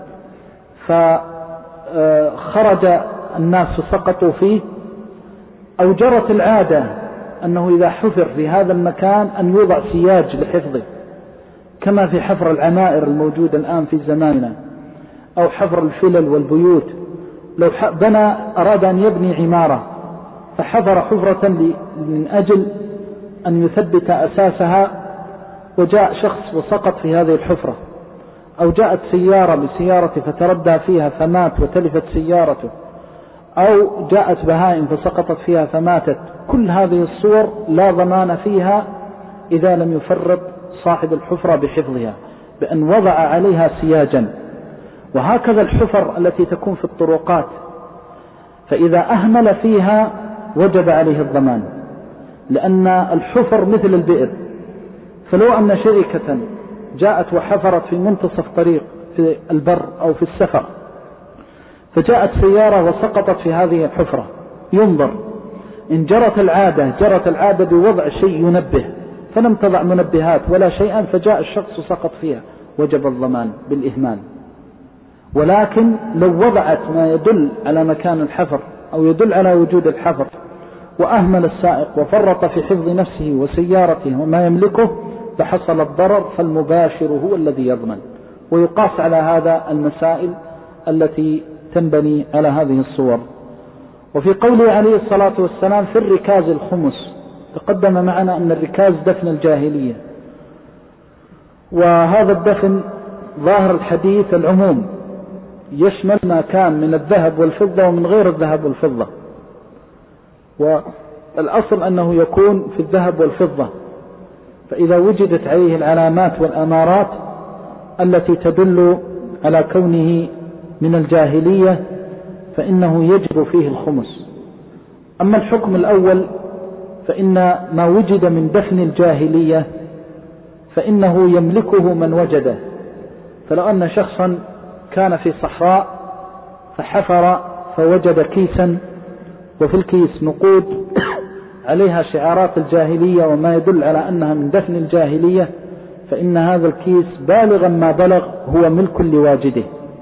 فخرج الناس فسقطوا فيه، أو جرت العادة أنه إذا حفر في هذا المكان أن يوضع سياج لحفظه كما في حفر العمائر الموجودة الآن في زماننا، أو حفر الفلل والبيوت. لو بنى أراد أن يبني عمارة فحفر حفرة من أجل أن يثبت أساسها وجاء شخص وسقط في هذه الحفرة، أو جاءت سيارة بسيارته فتردى فيها فمات وتلفت سيارته، أو جاءت بهائم فسقطت فيها فماتت، كل هذه الصور لا ضمان فيها إذا لم يفرط صاحب الحفرة بحفظها بأن وضع عليها سياجا. وهكذا الحفر التي تكون في الطرقات، فإذا أهمل فيها وجب عليه الضمان، لأن الحفر مثل البئر. فلو أن شركة جاءت وحفرت في منتصف طريق في البر أو في السفر، فجاءت سيارة وسقطت في هذه الحفرة، ينظر إن جرت العادة جرت العادة بوضع شيء ينبه، فلم تضع منبهات ولا شيئا، فجاء الشخص سقط فيها، وجب الضمان بالإهمال. ولكن لو وضعت ما يدل على مكان الحفر أو يدل على وجود الحفر وأهمل السائق وفرط في حفظ نفسه وسيارته وما يملكه فحصل الضرر، فالمباشر هو الذي يضمن. ويقاس على هذا المسائل التي تنبني على هذه الصور. وفي قوله عليه الصلاة والسلام في الركاز الخمس، تقدم معنا أن الركاز دفن الجاهلية، وهذا الدفن ظاهر الحديث العموم، يشمل ما كان من الذهب والفضة ومن غير الذهب والفضة، والأصل أنه يكون في الذهب والفضة. فإذا وجدت عليه العلامات والأمارات التي تدل على كونه من الجاهلية فإنه يجب فيه الخمس. أما الحكم الأول فإن ما وجد من دفن الجاهلية فإنه يملكه من وجده. فلو أن شخصا كان في صحراء فحفر فوجد كيسا وفي الكيس نقود عليها شعارات الجاهلية وما يدل على أنها من دفن الجاهلية، فإن هذا الكيس بالغا ما بلغ هو ملك لواجده.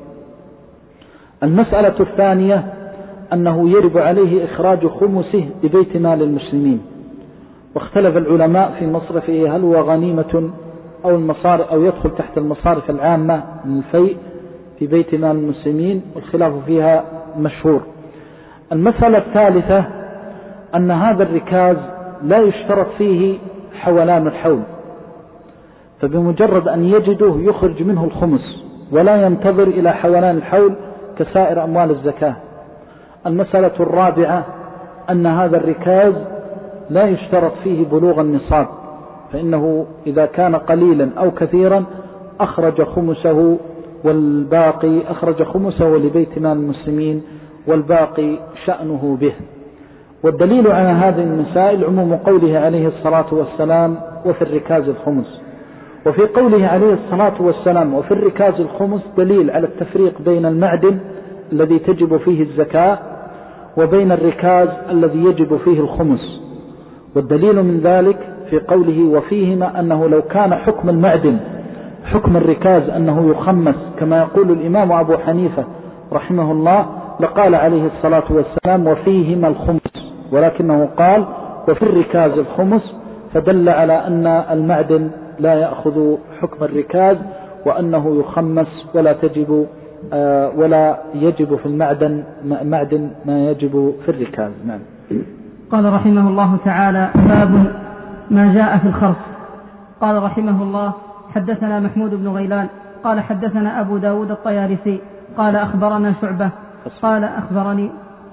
المسألة الثانية أنه يجب عليه إخراج خمسه ببيت مال المسلمين، واختلف العلماء في مصرفه هل هو غنيمة أو المصارف أو يدخل تحت المصارف العامة من الفيء في بيت مال المسلمين، والخلاف فيها مشهور. المسألة الثالثة أن هذا الركاز لا يشترط فيه حولان الحول، فبمجرد أن يجده يخرج منه الخمس ولا ينتظر إلى حولان الحول كسائر أموال الزكاة. المسألة الرابعة أن هذا الركاز لا يشترط فيه بلوغ النصاب، فإنه إذا كان قليلا أو كثيرا أخرج خمسه والباقي أخرج خمسه لبيت مال المسلمين والباقي شأنه به. والدليل على هذه المسائل عموم قوله عليه الصلاة والسلام وفي الركاز الخمس. وفي قوله عليه الصلاة والسلام وفي الركاز الخمس دليل على التفريق بين المعدن الذي تجب فيه الزكاة وبين الركاز الذي يجب فيه الخمس. والدليل من ذلك في قوله وفيهما أنه لو كان حكم المعدن حكم الركاز أنه يخمس كما يقول الإمام أبو حنيفة رحمه الله لقال عليه الصلاة والسلام وفيهما الخمس، ولكنه قال وفي الركاز الخمس، فدل على أن المعدن لا يأخذ حكم الركاز وأنه يخمس ولا تجب آه ولا يجب في المعدن معدن ما يجب في الركاز. نعم. قال رحمه الله تعالى باب ما جاء في الخرص. قال رحمه الله حدثنا محمود بن غيلان قال حدثنا أبو داود الطيالسي قال أخبرنا شعبة قال أخبرني.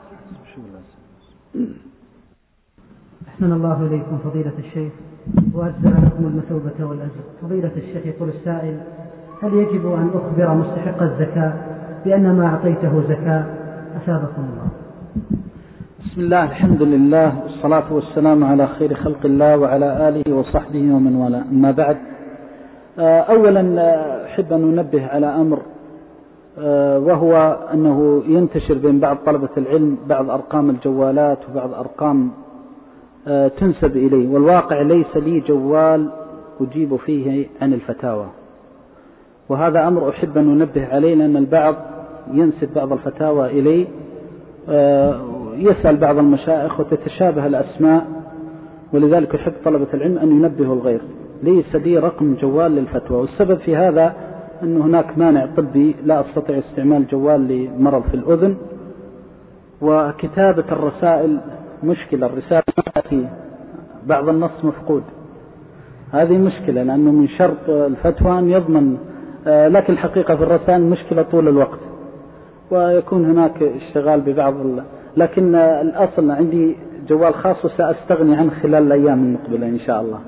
أحسن الله إليكم فضيلة الشيخ وأجزل لكم المثوبة والأجر. فضيلة الشيخ يقول السائل هل يجب أن أخبر مستحق الزكاة بأن ما أعطيته زكاة؟ أثابكم الله. بسم الله الحمد لله والصلاة والسلام على خير خلق الله وعلى آله وصحبه ومن والاه. أما بعد، أولا أحب أن ننبه على أمر وهو أنه ينتشر بين بعض طلبة العلم بعض أرقام الجوالات وبعض أرقام تنسب إلي، والواقع ليس لي جوال أجيب فيه عن الفتاوى، وهذا أمر أحب أن ننبه عليه لأن البعض ينسب بعض الفتاوى إلي، يسأل بعض المشايخ وتتشابه الأسماء، ولذلك يحب طلبة العلم أن ينبهوا الغير. ليس لي رقم جوال للفتوى، والسبب في هذا أن هناك مانع طبي لا أستطيع استعمال جوال لمرض في الأذن، وكتابة الرسائل مشكلة، الرسالة تأتي بعض النص مفقود، هذه مشكلة لأنه من شرط الفتوى أن يضمن، لكن الحقيقة في الرسائل مشكلة طول الوقت ويكون هناك اشتغال ببعض، لكن الأصل عندي جوال خاص وسأستغني عنه خلال الأيام المقبلة إن شاء الله.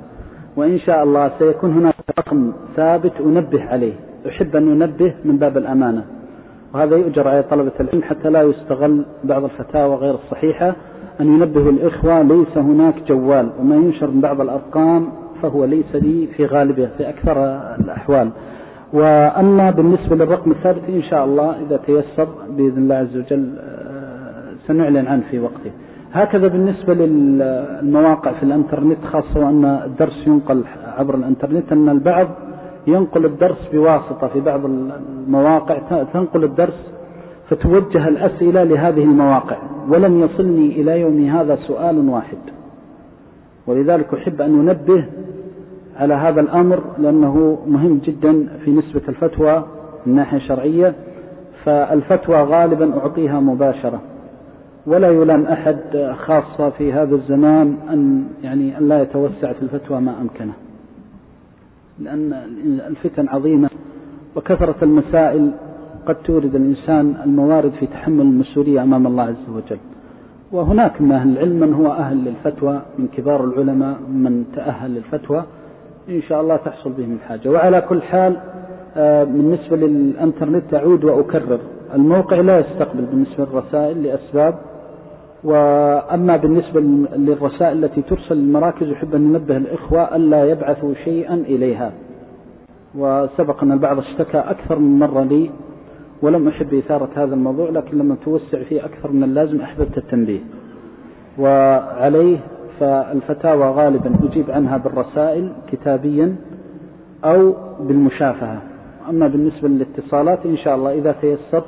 وإن شاء الله سيكون هناك رقم ثابت أنبه عليه، أحب أن ننبه من باب الأمانة، وهذا يؤجر على طلبة العلم حتى لا يستغل بعض الفتاوى غير الصحيحة، أن ينبه الإخوة ليس هناك جوال، وما ينشر من بعض الأرقام فهو ليس لي في غالبه في أكثر الأحوال. وأما بالنسبة للرقم الثابت إن شاء الله إذا تيسر بإذن الله عز وجل سنعلن عنه في وقته. هكذا بالنسبة للمواقع في الانترنت، خاصة وأن الدرس ينقل عبر الانترنت، أن البعض ينقل الدرس بواسطة في بعض المواقع تنقل الدرس فتوجه الأسئلة لهذه المواقع، ولم يصلني إلى يومي هذا سؤال واحد، ولذلك أحب أن ننبه على هذا الأمر لأنه مهم جدا في نسبة الفتوى من ناحية شرعية. فالفتوى غالبا أعطيها مباشرة، ولا يلام أحد خاصة في هذا الزمان أن يعني أن لا يتوسع في الفتوى ما أمكنه، لأن الفتن عظيمة وكثرة المسائل قد تورد الإنسان الموارد في تحمل المسؤولية أمام الله عز وجل. وهناك من أهل العلم من هو أهل للفتوى من كبار العلماء من تأهل للفتوى، إن شاء الله تحصل بهم الحاجة. وعلى كل حال بالنسبة للإنترنت أعود وأكرر، الموقع لا يستقبل بالنسبة للرسائل لأسباب. وأما بالنسبة للرسائل التي ترسل للمراكز يحب أن ننبه الإخوة ألا يبعثوا شيئا إليها، وسبق أن البعض اشتكى أكثر من مرة لي ولم أحب إثارة هذا الموضوع، لكن لما توسع فيه أكثر من اللازم أحببت التنبيه. وعليه فالفتاوى غالبا أجيب عنها بالرسائل كتابيا أو بالمشافهة. أما بالنسبة للاتصالات إن شاء الله إذا تيسر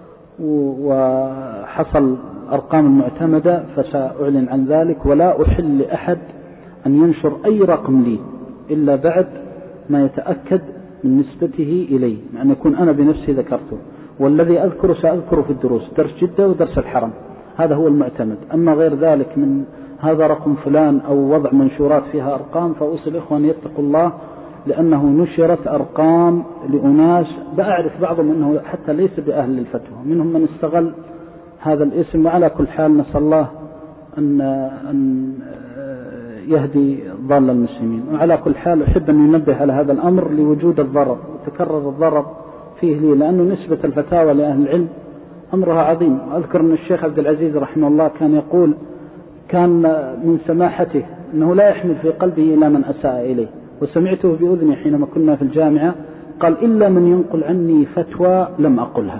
وحصل أرقام المعتمدة فسأعلن عن ذلك، ولا أحل لأحد أن ينشر أي رقم لي إلا بعد ما يتأكد من نسبته إلي، أن يكون أنا بنفسي ذكرته، والذي أذكره سأذكره في الدروس، درس جدة ودرس الحرم، هذا هو المعتمد. أما غير ذلك من هذا رقم فلان أو وضع منشورات فيها أرقام فأوصي إخوان يتقوا الله، لأنه نشرت أرقام لأناس بأعرف بعضهم أنه حتى ليس بأهل للفتوى، منهم من استغل هذا الاسم. وعلى كل حال نسأل الله أن, أن يهدي ضال المسلمين. وعلى كل حال أحب أن ينبه على هذا الأمر لوجود الضرر وتكرر الضرر فيه لي، لأنه نسبة الفتاوى لأهل العلم أمرها عظيم. أذكر أن الشيخ عبد العزيز رحمه الله كان يقول كان من سماحته أنه لا يحمل في قلبه إلى من أساء إليه، وسمعته بأذني حينما كنا في الجامعة قال إلا من ينقل عني فتوى لم أقلها.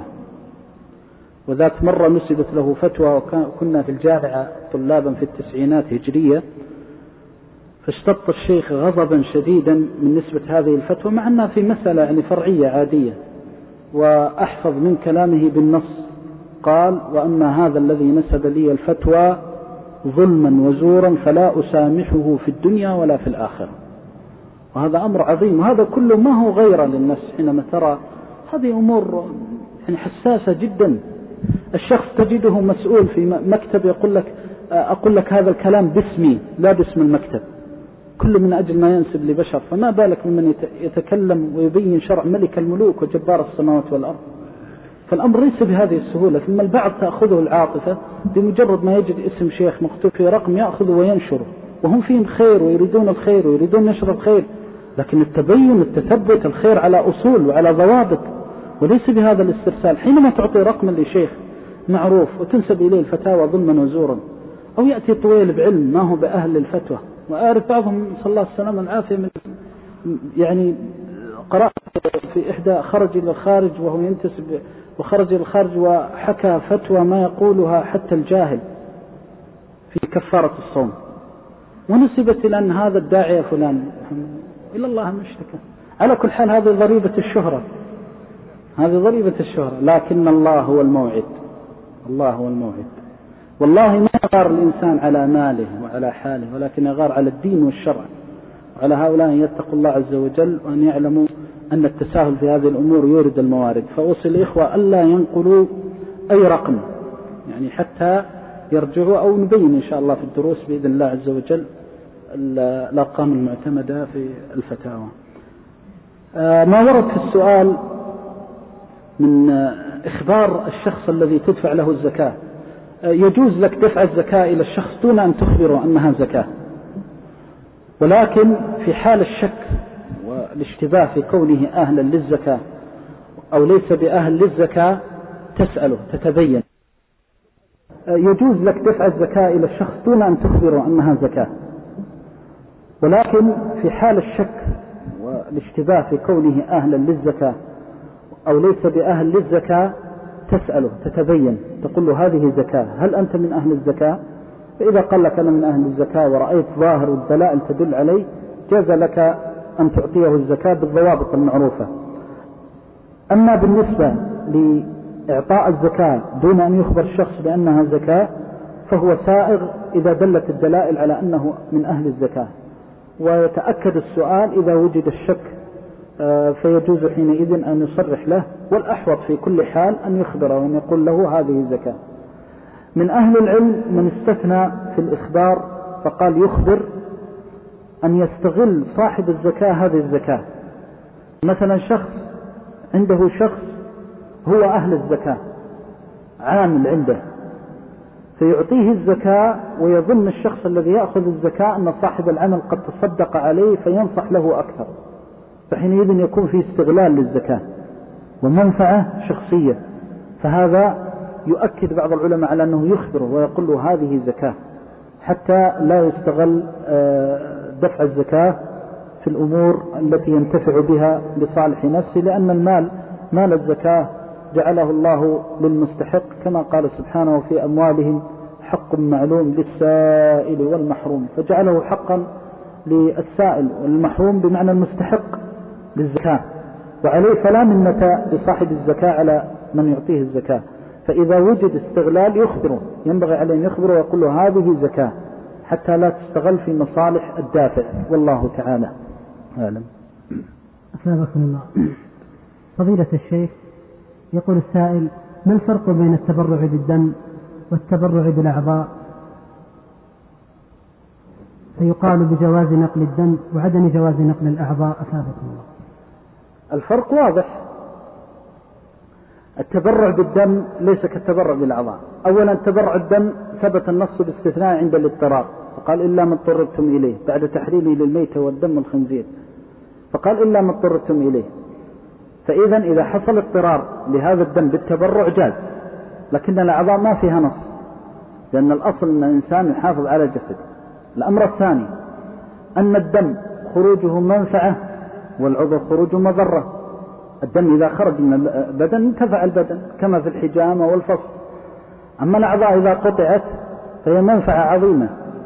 وذات مرة نسبت له فتوى وكنا في الجامعة طلابا في التسعينات هجرية، فاشتط الشيخ غضبا شديدا من نسبة هذه الفتوى، مع أنها في مسألة يعني فرعية عادية، وأحفظ من كلامه بالنص قال وأما هذا الذي نسب لي الفتوى ظلما وزورا فلا أسامحه في الدنيا ولا في الآخرة. وهذا أمر عظيم، وهذا كله ما هو غير للنفس حينما ترى هذه أمور يعني حساسة جدا. الشخص تجده مسؤول في مكتب يقول لك أقول لك هذا الكلام باسمي لا باسم المكتب، كل من أجل ما ينسب لبشر، فما بالك ممن يتكلم ويبين شرع ملك الملوك وجبار السماوات والأرض. فالأمر ليس بهذه السهولة. ثم البعض تأخذه العاطفة، بمجرد ما يجد اسم شيخ مكتوب في رقم يأخذه وينشره، وهم فيهم خير ويريدون الخير ويريدون نشر الخير، لكن التبين التثبت الخير على أصول وعلى ضوابط، وليس بهذا الاسترسال. حينما تعطي رقما لشيخ معروف وتنسب إليه الفتاوى ظلما وزورا، أو يأتي طويل بعلم ما هو بأهل الفتوى، وأعرف بعضهم صلى الله عليه وسلم العافية من يعني قرأت في إحدى خرج إلى الخارج وهو ينتسب وخرج إلى الخارج وحكى فتوى ما يقولها حتى الجاهل في كفارة الصوم، ونسبت إلى أن هذا الداعية فلان إلى الله مشتكى. على كل حال هذه ضريبة الشهرة، هذه ضريبة الشهرة، لكن الله هو الموعد، الله هو الموعد. والله ما يغار الإنسان على ماله وعلى حاله، ولكن يغار على الدين والشرع. وعلى هؤلاء أن يتقوا الله عز وجل وأن يعلموا أن التساهل في هذه الأمور يورد الموارد. فأوصي الإخوة ألا ينقلوا أي رقم يعني حتى يرجعوا، أو نبين إن شاء الله في الدروس بإذن الله عز وجل الأرقام المعتمدة في الفتاوى. ما ورد في السؤال من إخبار الشخص الذي تدفع له الزكاة، يجوز لك دفع الزكاة إلى الشخص دون أن تخبره أنها زكاة، ولكن في حال الشك والاشتباه في كونه أهلا للزكاة أو ليس بأهل للزكاة تسأله تتبين. يجوز لك دفع الزكاة إلى الشخص دون أن تخبره أنها زكاة، ولكن في حال الشك والاشتباه في كونه أهلا للزكاة أو ليس بأهل للزكاة تسأله تتبين، تقول له هذه زكاة، هل أنت من أهل الزكاة؟ فإذا قال لك أنا من أهل الزكاة ورأيت ظاهر الدلائل تدل عليه جاز لك أن تعطيه الزكاة بالضوابط المعروفة. أما بالنسبة لإعطاء الزكاة دون أن يخبر الشخص بأنها زكاة فهو سائغ إذا دلت الدلائل على أنه من أهل الزكاة، ويتأكد السؤال إذا وجد الشك فيجوز حينئذ أن يصرح له، والأحوط في كل حال أن يخبره وأن يقول له هذه زكاة. من أهل العلم من استثنى في الإخبار فقال يخبر أن يستغل صاحب الزكاة هذه الزكاة. مثلا شخص عنده شخص هو أهل الزكاة عامل عنده فيعطيه الزكاة ويظن الشخص الذي يأخذ الزكاة أن صاحب العمل قد تصدق عليه فينصح له أكثر، فحينئذ يكون في استغلال للزكاة ومنفعة شخصية، فهذا يؤكد بعض العلماء على أنه يخبره ويقول له هذه زكاة حتى لا يستغل دفع الزكاة في الأمور التي ينتفع بها لصالح نفسه، لأن المال مال الزكاة جعله الله للمستحق كما قال سبحانه في أموالهم حق معلوم للسائل والمحروم، فجعله حقا للسائل والمحروم بمعنى المستحق للزكاة، وعليه فلا منة لصاحب الزكاة على من يعطيه الزكاة. فإذا وجد استغلال يخبره، ينبغي عليه أن يخبره ويقول له هذه زكاة حتى لا تستغل في مصالح الدافع، والله تعالى أعلم. أثابكم الله. فضيلة الشيخ، يقول السائل: ما الفرق بين التبرع بالدم والتبرع بالأعضاء؟ فيقال بجواز نقل الدم وعدم جواز نقل الأعضاء. أثابكم الله. الفرق واضح. التبرع بالدم ليس كالتبرع بالأعضاء. أولا تبرع الدم ثبت النص باستثناء عند الاضطرار، فقال إلا ما اضطررتم إليه بعد تحريمه للميت والدم والخنزير، فقال إلا ما اضطررتم إليه. فإذا إذا حصل اضطرار لهذا الدم بالتبرع جاز، لكن الأعضاء ما فيها نص، لأن الأصل أن الإنسان يحافظ على جسده. الأمر الثاني أن الدم خروجه منفعة والعضو خروجه مضرة. الدم إذا خرج من البدن انتفع البدن كما في الحجامة والفصل، أما الأعضاء إذا قطعت فهي منفعة عظيمة،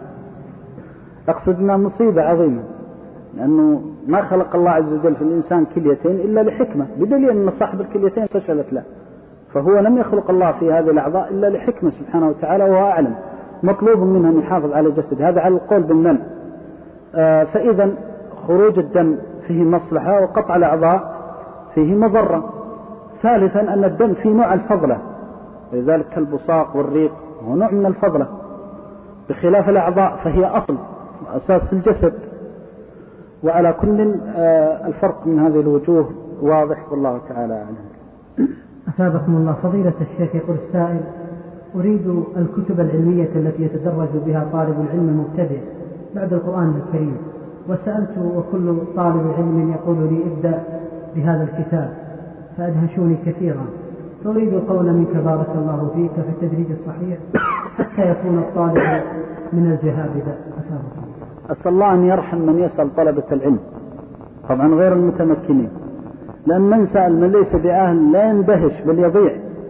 أقصد أنها مصيبة عظيمة، لأنه ما خلق الله عز وجل في الإنسان كليتين إلا لحكمة، بدليل أن صاحب الكليتين فشلت له، فهو لم يخلق الله في هذه الأعضاء إلا لحكمة سبحانه وتعالى وهو أعلم. مطلوب منه أن يحافظ على جسد، هذا على القول بالمنع. آه فإذا خروج الدم فيه مصلحة وقطع الأعضاء فيه مضرة. ثالثا أن الدم فيه نوع الفضلة، لذلك كالبصاق والريق هو نوع من الفضلة، بخلاف الأعضاء فهي أصل وأساس الجسد. وعلى كل آه الفرق من هذه الوجوه واضح والله تعالى أعلم. أثابكم الله. فضيلة الشيخ، يقول السائل: أريد الكتب العلمية التي يتدرج بها طالب العلم المبتدئ بعد القرآن الكريم، وسألت وكل طالب علم يقول لي ابدأ بهذا الكتاب فأدهشوني كثيرا، فأريد القول منك بارك الله فيك في التدريج الصحيح حتى يكون الطالب من الجهابذة. أثابكم الله. أسأل الله أن يرحم من يسأل طلبة العلم، طبعا غير المتمكنين، لأن من سأل من ليس بأهل لا يندهش بل يضيع.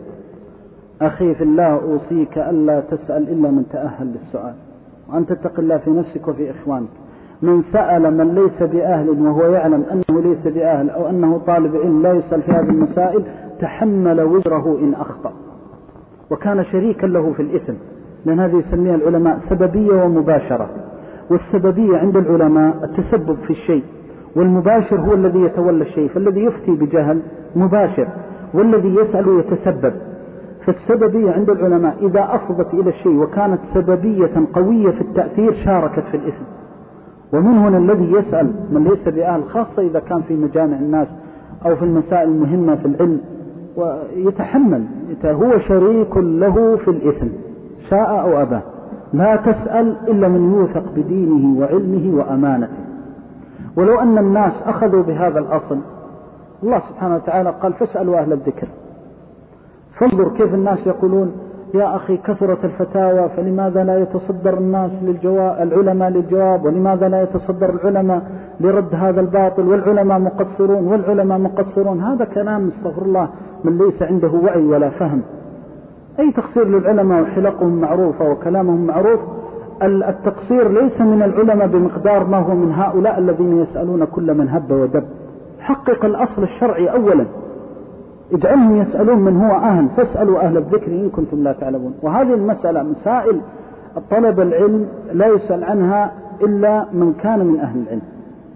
أخي في الله أوصيك ألا تسأل إلا من تأهل للسؤال، وأن تتق الله في نفسك وفي إخوانك. من سأل من ليس بأهل وهو يعلم أنه ليس بأهل أو أنه طالب علم لا يسأل في هذه المسائل تحمل وزره إن أخطأ وكان شريكا له في الإثم، لأن هذه يسميها العلماء سببية ومباشرة. والسببية عند العلماء التسبب في الشيء، والمباشر هو الذي يتولى الشيء، فالذي يفتي بجهل مباشر والذي يسأل يتسبب. فالسببية عند العلماء إذا أفضت إلى الشيء وكانت سببية قوية في التأثير شاركت في الإثم. ومن هنا الذي يسأل من ليس بأهل، خاصة إذا كان في مجامع الناس أو في المسائل المهمة في العلم، ويتحمل هو شريك له في الإثم شاء أو أبى. لا تسأل إلا من يوثق بدينه وعلمه وأمانته. ولو أن الناس أخذوا بهذا الأصل، الله سبحانه وتعالى قال فاسألوا أهل الذكر. فانظر كيف الناس يقولون يا أخي كثرت الفتاوى، فلماذا لا يتصدر الناس للجواب العلماء للجواب، ولماذا لا يتصدر العلماء لرد هذا الباطل، والعلماء مقصرون والعلماء مقصرون. هذا كلام استغفر الله من ليس عنده وعي ولا فهم. أي تقصير للعلماء وحلقهم معروفة وكلامهم معروف. التقصير ليس من العلماء بمقدار ما هو من هؤلاء الذين يسألون كل من هب ودب. حقق الأصل الشرعي أولا، اجعلهم يسألون من هو أهل، فاسألوا أهل الذكر إن كنتم لا تعلمون. وهذه المسألة مسائل طلب العلم لا يسأل عنها إلا من كان من أهل العلم،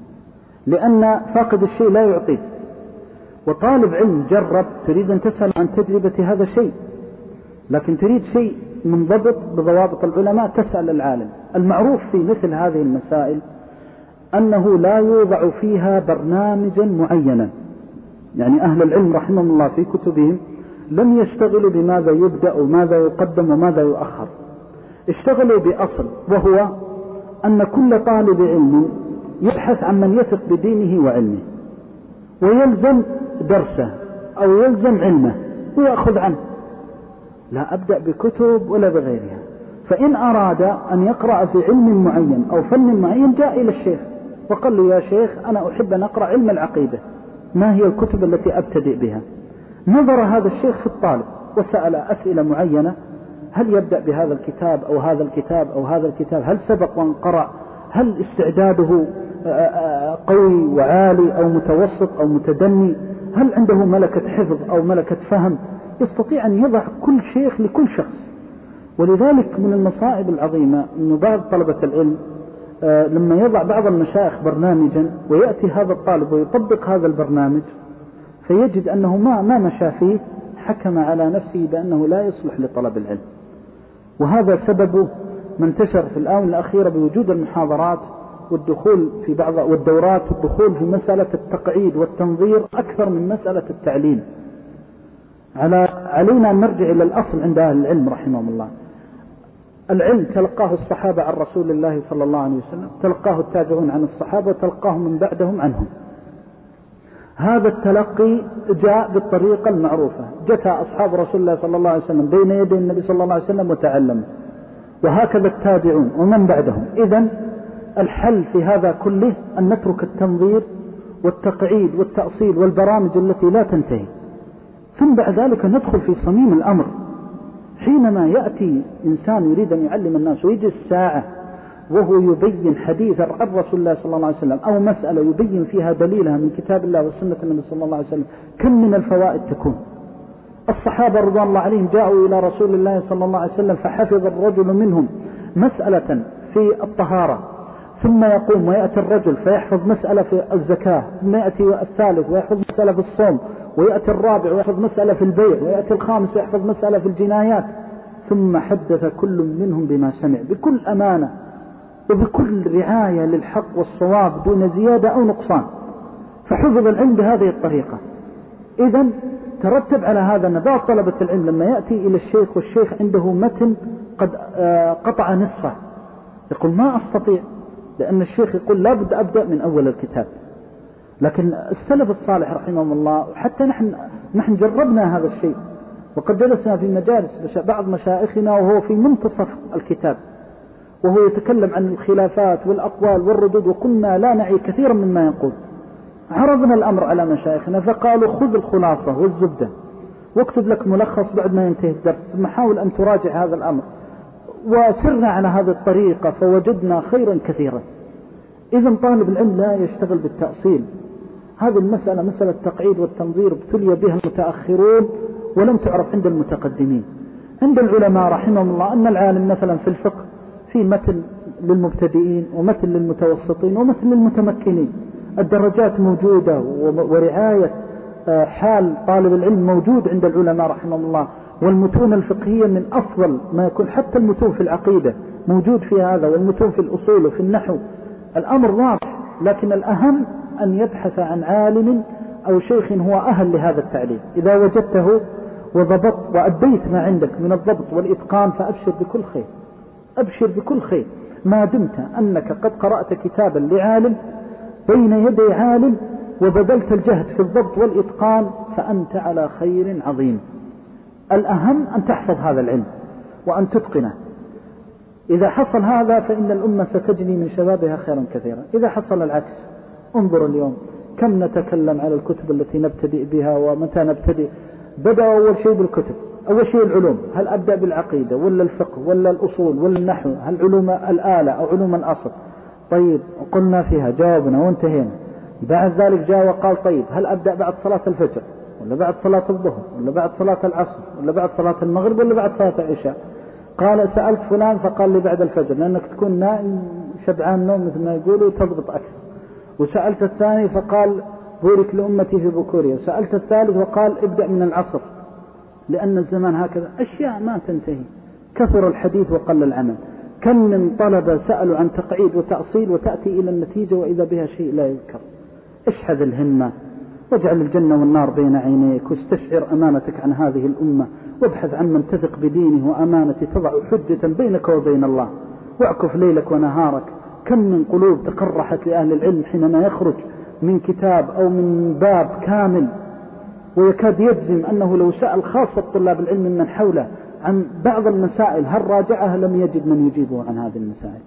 لأن فاقد الشيء لا يعطيه. وطالب علم جرب تريد أن تسأل عن تجربة هذا الشيء، لكن تريد شيء منضبط بضوابط العلماء تسأل العالم. المعروف في مثل هذه المسائل أنه لا يوضع فيها برنامجا معينا. يعني أهل العلم رحمه الله في كتبهم لم يشتغلوا بماذا يبدأ وماذا يقدم وماذا يؤخر، اشتغلوا بأصل، وهو أن كل طالب علم يبحث عن من يثق بدينه وعلمه ويلزم درسه أو يلزم علمه ويأخذ عنه، لا أبدأ بكتب ولا بغيرها. فإن أراد أن يقرأ في علم معين أو فن معين جاء إلى الشيخ وقال له يا شيخ أنا أحب أن أقرأ علم العقيدة، ما هي الكتب التي أبتدئ بها؟ نظر هذا الشيخ في الطالب وسأل أسئلة معينة، هل يبدأ بهذا الكتاب أو هذا الكتاب أو هذا الكتاب، هل سبق وان قرأ، هل استعداده قوي وعالي أو متوسط أو متدني، هل عنده ملكة حفظ أو ملكة فهم. يستطيع أن يضع كل شيخ لكل شخص. ولذلك من المصائب العظيمة أن بعض طلبة العلم لما يضع بعض المشايخ برنامجا ويأتي هذا الطالب ويطبق هذا البرنامج فيجد أنه ما ما مشى فيه، حكم على نفسه بأنه لا يصلح لطلب العلم. وهذا سببه ما انتشر في الآونة الأخيرة بوجود المحاضرات والدخول في بعض والدورات والدخول في مسألة التقعيد والتنظير أكثر من مسألة التعليم. على علينا أن نرجع إلى الأصل عند أهل العلم رحمهم الله. العلم تلقاه الصحابة عن رسول الله صلى الله عليه وسلم، تلقاه التابعون عن الصحابة، وتلقاه من بعدهم عنهم. هذا التلقي جاء بالطريقة المعروفة، جاء أصحاب رسول الله صلى الله عليه وسلم بين يدي النبي صلى الله عليه وسلم وتعلموا، وهكذا التابعون ومن بعدهم. إذن الحل في هذا كله أن نترك التنظير والتقعيد والتأصيل والبرامج التي لا تنتهي، ثم بعد ذلك ندخل في صميم الأمر. حينما يأتي إنسان يريد أن يعلم الناس ويجي الساعة وهو يبين حديثا عن رسول الله صلى الله عليه وسلم أو مسألة يبين فيها دليلها من كتاب الله وسنة النبي صلى الله عليه وسلم، كم من الفوائد تكون. الصحابة رضوان الله عليهم جاءوا إلى رسول الله صلى الله عليه وسلم فحفظ الرجل منهم مسألة في الطهارة، ثم يقوم ويأتي الرجل فيحفظ مسألة في الزكاة، ثم يأتي الثالث ويحفظ مسألة في الصوم، ويأتي الرابع ويحفظ مسألة في البيع، ويأتي الخامس ويحفظ مسألة في الجنايات. ثم حدث كل منهم بما سمع بكل أمانة وبكل رعاية للحق والصواب دون زيادة أو نقصان، فحفظ العلم بهذه الطريقة. إذن ترتب على هذا أن بعض طلبة العلم لما يأتي إلى الشيخ والشيخ عنده متن قد قطع نصفه يقول ما أستطيع، لأن الشيخ يقول لا بد أبدأ من أول الكتاب. لكن السلف الصالح رحمهم الله، وحتى نحن نحن جربنا هذا الشيء، وقد جلسنا في مجالس بعض مشايخنا وهو في منتصف الكتاب وهو يتكلم عن الخلافات والأقوال والردود، وكنا لا نعي كثيرا مما يقول. عرضنا الأمر على مشايخنا فقالوا خذ الخلاصة والزبدة واكتب لك ملخص بعد ما ينتهي الدرس، ثم حاول أن تراجع هذا الأمر. وسرنا على هذه الطريقة فوجدنا خيرا كثيرا. إذن طالب العلم لا يشتغل بالتأصيل. هذه المسألة مسألة التقعيد والتنظير ابتلي بها المتأخرون ولم تعرف عند المتقدمين. عند العلماء رحمهم الله أن العالم مثلا في الفقه في مثل للمبتدئين ومثل للمتوسطين ومثل للمتمكنين، الدرجات موجودة، ورعاية حال طالب العلم موجود عند العلماء رحمهم الله. والمتون الفقهية من أفضل ما يكون، حتى المتون في العقيدة موجود في هذا، والمتون في الأصول وفي النحو. الأمر واضح، لكن الأهم أن يبحث عن عالم أو شيخ هو أهل لهذا التعليم. إذا وجدته وضبط وأديت ما عندك من الضبط والإتقان فأبشر بكل خير، أبشر بكل خير، ما دمت أنك قد قرأت كتابا لعالم بين يدي عالم وبذلت الجهد في الضبط والإتقان فأنت على خير عظيم. الأهم أن تحفظ هذا العلم وأن تتقنه. إذا حصل هذا فإن الأمة ستجني من شبابها خيرا كثيرا. إذا حصل العكس، انظر اليوم كم نتكلم على الكتب التي نبتدئ بها ومتى نبتدئ. بدأ أول شيء بالكتب، أول شيء العلوم، هل أبدأ بالعقيدة ولا الفقه ولا الأصول ولا النحو، هل علوم الآلة أو علوم الأصل؟ طيب قلنا فيها جاوبنا وانتهينا. بعد ذلك جاء وقال طيب هل أبدأ بعد صلاة الفجر ولا بعد صلاة الظهر ولا بعد صلاة العصر ولا بعد صلاة المغرب ولا بعد صلاة العشاء؟ قال سألت فلان فقال لي بعد الفجر، لأنك تكون نائم شبعان نوم مثل ما يقولوا تضبط أكثر. وسألت الثاني فقال بورك لأمتي في بكورها. وسألت الثالث وقال ابدأ من العصر، لأن الزمان هكذا. أشياء ما تنتهي، كثر الحديث وقل العمل. كم من طلبة سألوا عن تقعيد وتأصيل وتأتي إلى النتيجة وإذا بها شيء لا يذكر. اشحذ الهمة واجعل الجنة والنار بين عينيك، واستشعر أمانتك عن هذه الأمة، وابحث عن من تثق بدينه وأمانته تضع حجة بينك وبين الله، واعكف ليلك ونهارك. كم من قلوب تقرحت لأهل العلم حينما يخرج من كتاب أو من باب كامل ويكاد يجزم أنه لو سأل خاصة طلاب العلم من حوله عن بعض المسائل هل راجعها لم يجد من يجيبه عن هذه المسائل.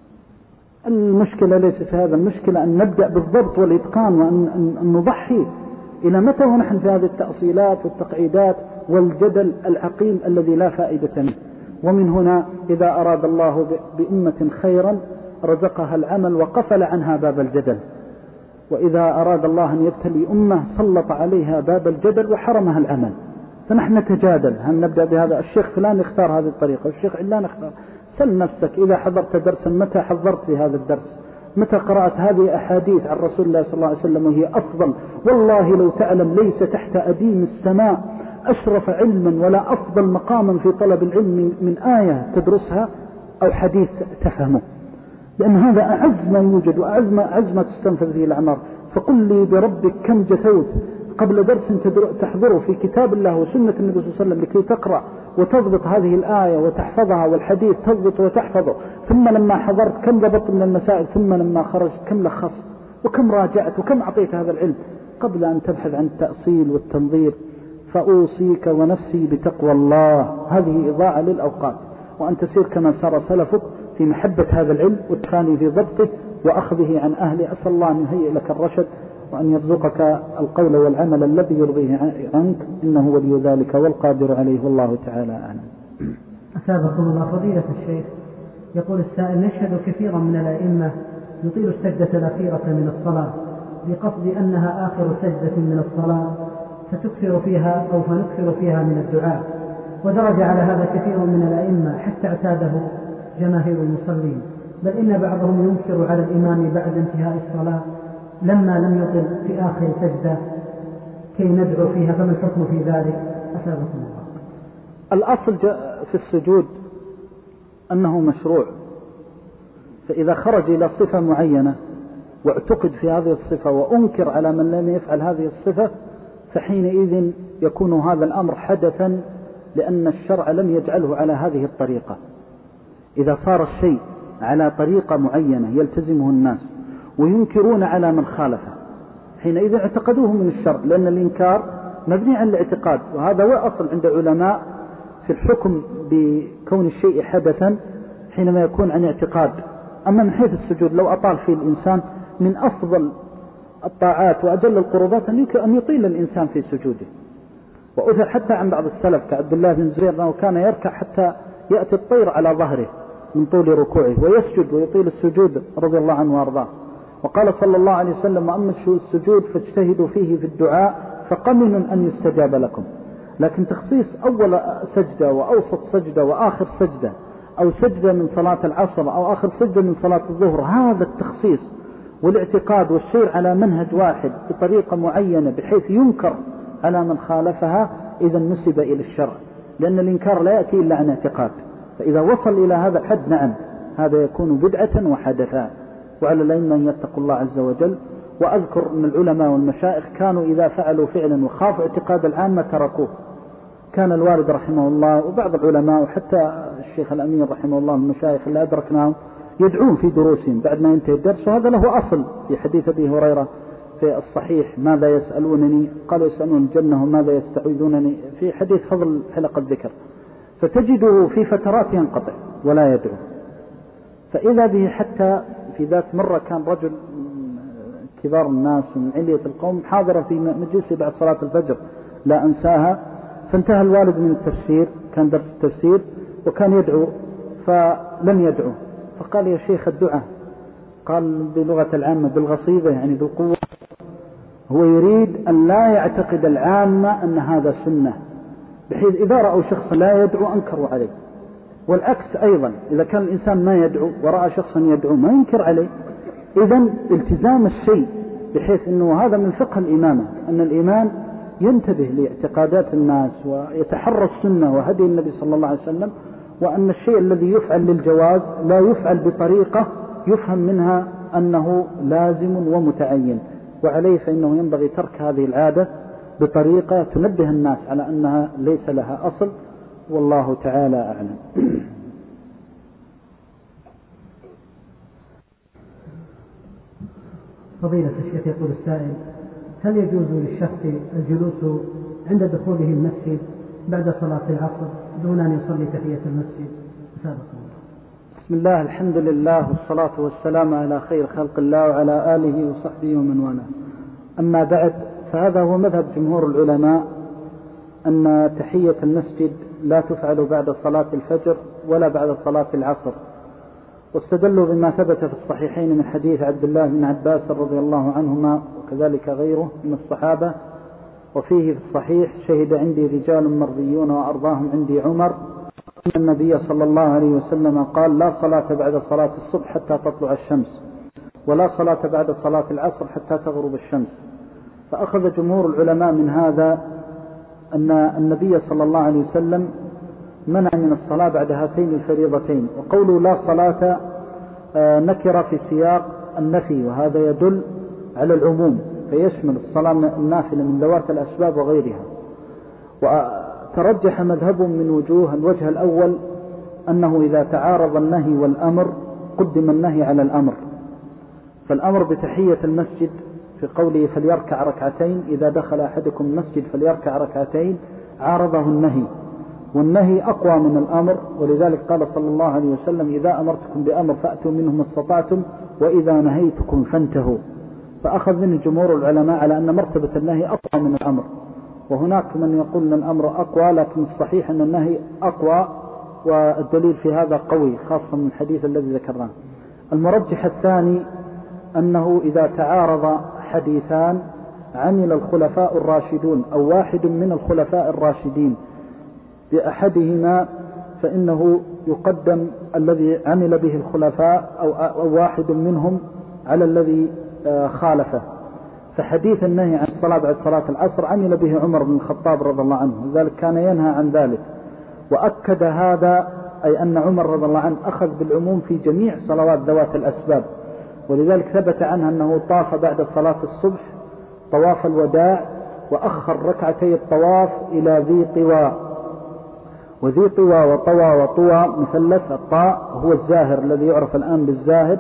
المشكلة ليس في هذا، المشكلة أن نبدأ بالضبط والإتقان وأن نضحي. إلى متى ونحن في هذه التأصيلات والتقعيدات والجدل العقيم الذي لا فائدة منه؟ ومن هنا إذا أراد الله بأمة خيرا رزقها العمل وقفل عنها باب الجدل، وإذا أراد الله أن يبتلي أمة سلط عليها باب الجدل وحرمها العمل. فنحن نتجادل، هل نبدأ بهذا؟ الشيخ فلان يختار هذه الطريقة والشيخ علان اختار. سل نفسك إذا حضرت درسا متى حضرت في هذا الدرس؟ متى قرأت هذه أحاديث عن رسول الله صلى الله عليه وسلم وهي أفضل؟ والله لو تعلم ليس تحت أديم السماء أشرف علما ولا أفضل مقاما في طلب العلم من آية تدرسها أو حديث تفهمه، لأن هذا أعز ما يوجد وأعز ما, أعز ما تستنفذ فيه الأعمار. فقل لي بربك كم جثوت قبل درس تحضره في كتاب الله وسنة النبي صلى الله عليه وسلم لكي تقرأ وتضبط هذه الآية وتحفظها، والحديث تضبط وتحفظه. ثم لما حضرت كم ضبطت من المسائل، ثم لما خرجت كم لخصت وكم راجعت وكم أعطيت هذا العلم قبل أن تبحث عن التأصيل والتنظير. فأوصيك ونفسي بتقوى الله، هذه إضاعة للأوقات، وأن تسير كما سار سلفك في محبة هذا العلم والتخاني في ضبطه وأخذه عن أهله. أسأل الله أن يهيئ لك الرشد وأن يرزقك القول والعمل الذي يرضيه عنك، إنه ولي ذلك والقادر عليه، والله تعالى أعلم. أثابكم الله. فضيلة الشيخ، يقول السائل: نشهد كثيرا من الأئمة يطيل السجدة الأخيرة من الصلاة بقصد أنها آخر سجدة من الصلاة فتكثر فيها أو فنكثر فيها من الدعاء، ودرج على هذا كثير من الأئمة حتى اعتاده جماهير المصلين، بل إن بعضهم ينكر على الإمام بعد انتهاء الصلاة لما لم يطل في آخر سجدة كي ندعو فيها، فما الحكم في ذلك؟ أثابكم الله. الأصل في السجود أنه مشروع، فإذا خرج إلى صفة معينة واعتقد في هذه الصفة وأنكر على من لم يفعل هذه الصفة فحينئذ يكون هذا الأمر حدثا، لأن الشرع لم يجعله على هذه الطريقة. إذا صار الشيء على طريقة معينة يلتزمه الناس وينكرون على من خالفه حينئذ اعتقدوه من الشرع، لأن الإنكار مبني على الاعتقاد، وهذا هو أصل عند علماء في الحكم بكون الشيء حدثا حينما يكون عن اعتقاد. أما من حيث السجود لو أطال فيه الإنسان، من أفضل الطاعات وأجل القربات أن يطيل الإنسان في سجوده. وأثر حتى عن بعض السلف كعبد الله بن زبير أنه كان يركع حتى يأتي الطير على ظهره من طول ركوعه ويسجد ويطيل السجود رضي الله عنه وارضاه. وقال صلى الله عليه وسلم: أما السجود فاجتهدوا فيه في الدعاء فقمن أن يستجاب لكم. لكن تخصيص أول سجدة وأوسط سجدة وآخر سجدة، أو سجدة من صلاة العصر أو آخر سجدة من صلاة الظهر، هذا التخصيص والاعتقاد والسير على منهج واحد بطريقة معينة بحيث ينكر على من خالفها، إذا نسب إلى الشرع، لأن الإنكار لا يأتي إلا عن اعتقاد. فإذا وصل إلى هذا الحد نعم هذا يكون بدعة وحدثا. وعلى الأئمة أن يتقوا الله عز وجل. وأذكر أن العلماء والمشايخ كانوا إذا فعلوا فعلا وخافوا اعتقاد العامة تركوه. كان الوالد رحمه الله وبعض العلماء وحتى الشيخ الأمين رحمه الله المشايخ اللي أدركناهم يدعون في دروسهم بعد ما ينتهي الدرس، وهذا له أصل في حديث أبي هريرة في الصحيح: ماذا يسألونني؟ قالوا يسألون الجنة، وماذا يستعوذونني؟ في حديث فضل حلقة الذكر. فتجده في فترات ينقطع ولا يدعو. فإذا به حتى في ذات مرة كان رجل كبار الناس من علية القوم حاضرا في مجلس بعد صلاة الفجر لا أنساها، فانتهى الوالد من التفسير، كان درس التفسير، وكان يدعو فلم يدعو، فقال: يا شيخ الدعاء. قال بلغة العامة بالغصيبة، يعني بالقوة. هو يريد أن لا يعتقد العامة أن هذا سنة، بحيث إذا رأوا شخص لا يدعو أنكروا عليه، والعكس أيضا، إذا كان الإنسان ما يدعو ورأى شخصا يدعو ما ينكر عليه. إذن التزام الشيء، بحيث أنه هذا من فقه الإمامة، أن الإمام ينتبه لاعتقادات الناس ويتحرى السنة وهدي النبي صلى الله عليه وسلم، وأن الشيء الذي يفعل للجواز لا يفعل بطريقة يفهم منها أنه لازم ومتعين، وعليه فإنه ينبغي ترك هذه العادة بطريقة تنبه الناس على أنها ليس لها أصل، والله تعالى أعلم. فضيلة الشيخ، يقول السائل: هل يجوز للشخص الجلوس عند دخوله المسجد بعد صلاة العصر دون أن يصلي تحية المسجد؟ بسم الله، الحمد لله، والصلاة والسلام على خير خلق الله وعلى آله وصحبه ومن والاه. أما بعد، فهذا هو مذهب جمهور العلماء، أن تحية المسجد لا تفعل بعد صلاة الفجر ولا بعد صلاة العصر، واستدلوا بما ثبت في الصحيحين من حديث عبد الله بن عباس رضي الله عنهما وكذلك غيره من الصحابة. وفيه في الصحيح: شهد عندي رجال مرضيون وأرضاهم عندي عمر أن النبي صلى الله عليه وسلم قال: لا صلاة بعد صلاة الصبح حتى تطلع الشمس، ولا صلاة بعد صلاة العصر حتى تغرب الشمس. فأخذ جمهور العلماء من هذا أن النبي صلى الله عليه وسلم منع من الصلاة بعد هاتين الفريضتين. وقوله لا صلاة نكر في سياق النفي، وهذا يدل على العموم، فيشمل الصلاة النافلة من ذوات الأسباب وغيرها. وترجح مذهبهم من وجوه: الوجه الأول أنه إذا تعارض النهي والأمر قدم النهي على الأمر، فالأمر بتحية المسجد في قوله فليركع ركعتين، إذا دخل أحدكم المسجد فليركع ركعتين، عارضه النهي، والنهي أقوى من الأمر، ولذلك قال صلى الله عليه وسلم: إذا أمرتكم بأمر فأتوا منه ما استطعتم، وإذا نهيتكم فانتهوا. فأخذ منه جمهور العلماء على أن مرتبة النهي أقوى من الأمر، وهناك من يقول أن الأمر أقوى، لكن الصحيح أن النهي أقوى، والدليل في هذا قوي، خاصة من الحديث الذي ذكرناه. المرجح الثاني أنه إذا تعارض حديثان عمل الخلفاء الراشدون أو واحد من الخلفاء الراشدين بأحدهما، فإنه يقدم الذي عمل به الخلفاء أو, أو واحد منهم على الذي خالفه. فحديث النهي عن الصلاة بعد صلاة العصر عمل به عمر بن الخطاب رضي الله عنه، لذلك كان ينهى عن ذلك، وأكد هذا أي أن عمر رضي الله عنه أخذ بالعموم في جميع صلوات ذوات الأسباب. ولذلك ثبت عنه أنه طاف بعد صلاة الصبح طواف الوداع، وأخر ركعتي الطواف إلى ذي طوى، وذي طوى وطوى وطوى مثلث، الطاء هو الزاهر الذي يعرف الآن بالزاهد،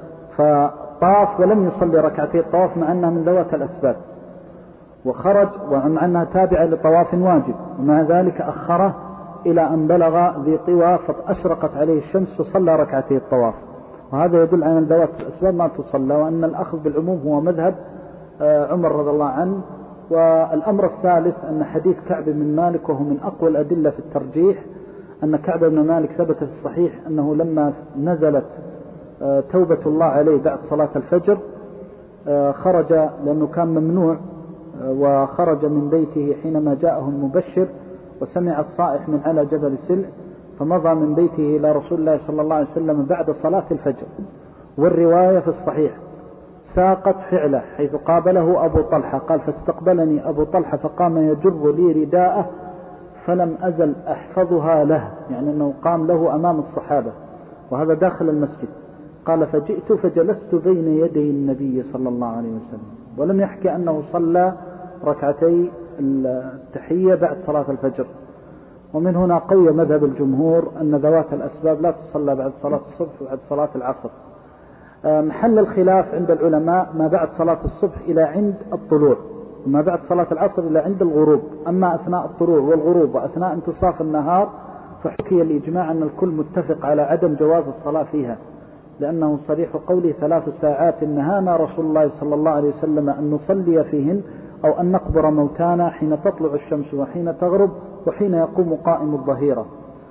فطاف ولم يصلي ركعتي الطواف مع أنها من ذوات الأسباب، وخرج ومع أنها تابعة لطواف واجب، ومع ذلك أخره إلى أن بلغ ذي طوى فأشرقت عليه الشمس فصلى ركعتي الطواف. وهذا يدل على أن ذوات الأسباب ما تصلى، وأن الأخذ بالعموم هو مذهب عمر رضي الله عنه. والأمر الثالث أن حديث كعب بن مالك، وهو من أقوى الأدلة في الترجيح، أن كعب بن مالك ثبت في الصحيح أنه لما نزلت توبة الله عليه بعد صلاة الفجر خرج، لأنه كان ممنوع، وخرج من بيته حينما جاءه المبشر وسمع الصائح من على جبل سلع، فمضى من بيته إلى رسول الله صلى الله عليه وسلم بعد صلاة الفجر. والرواية في الصحيح ساقت فعله، حيث قابله أبو طلحة، قال فاستقبلني أبو طلحة فقام يجر لي رداءه فلم أزل أحفظها له، يعني أنه قام له أمام الصحابة وهذا داخل المسجد. قال فجئت فجلست بين يدي النبي صلى الله عليه وسلم، ولم يحكي أنه صلى ركعتي التحية بعد صلاة الفجر. ومن هنا قوي مذهب الجمهور أن ذوات الأسباب لا تصلى بعد صلاة الصبح وبعد صلاة العصر. محل الخلاف عند العلماء ما بعد صلاة الصبح إلى عند الطلوع، وما بعد صلاة العصر إلى عند الغروب. أما أثناء الطلوع والغروب وأثناء انتصاف النهار فحكي الإجماع أن الكل متفق على عدم جواز الصلاة فيها، لأنه صريح قوله ثلاث ساعات نهانا رسول الله صلى الله عليه وسلم أن نصلي فيهن أو أن نقبر موتانا حين تطلع الشمس وحين تغرب وحين يقوم قائم الظهيرة.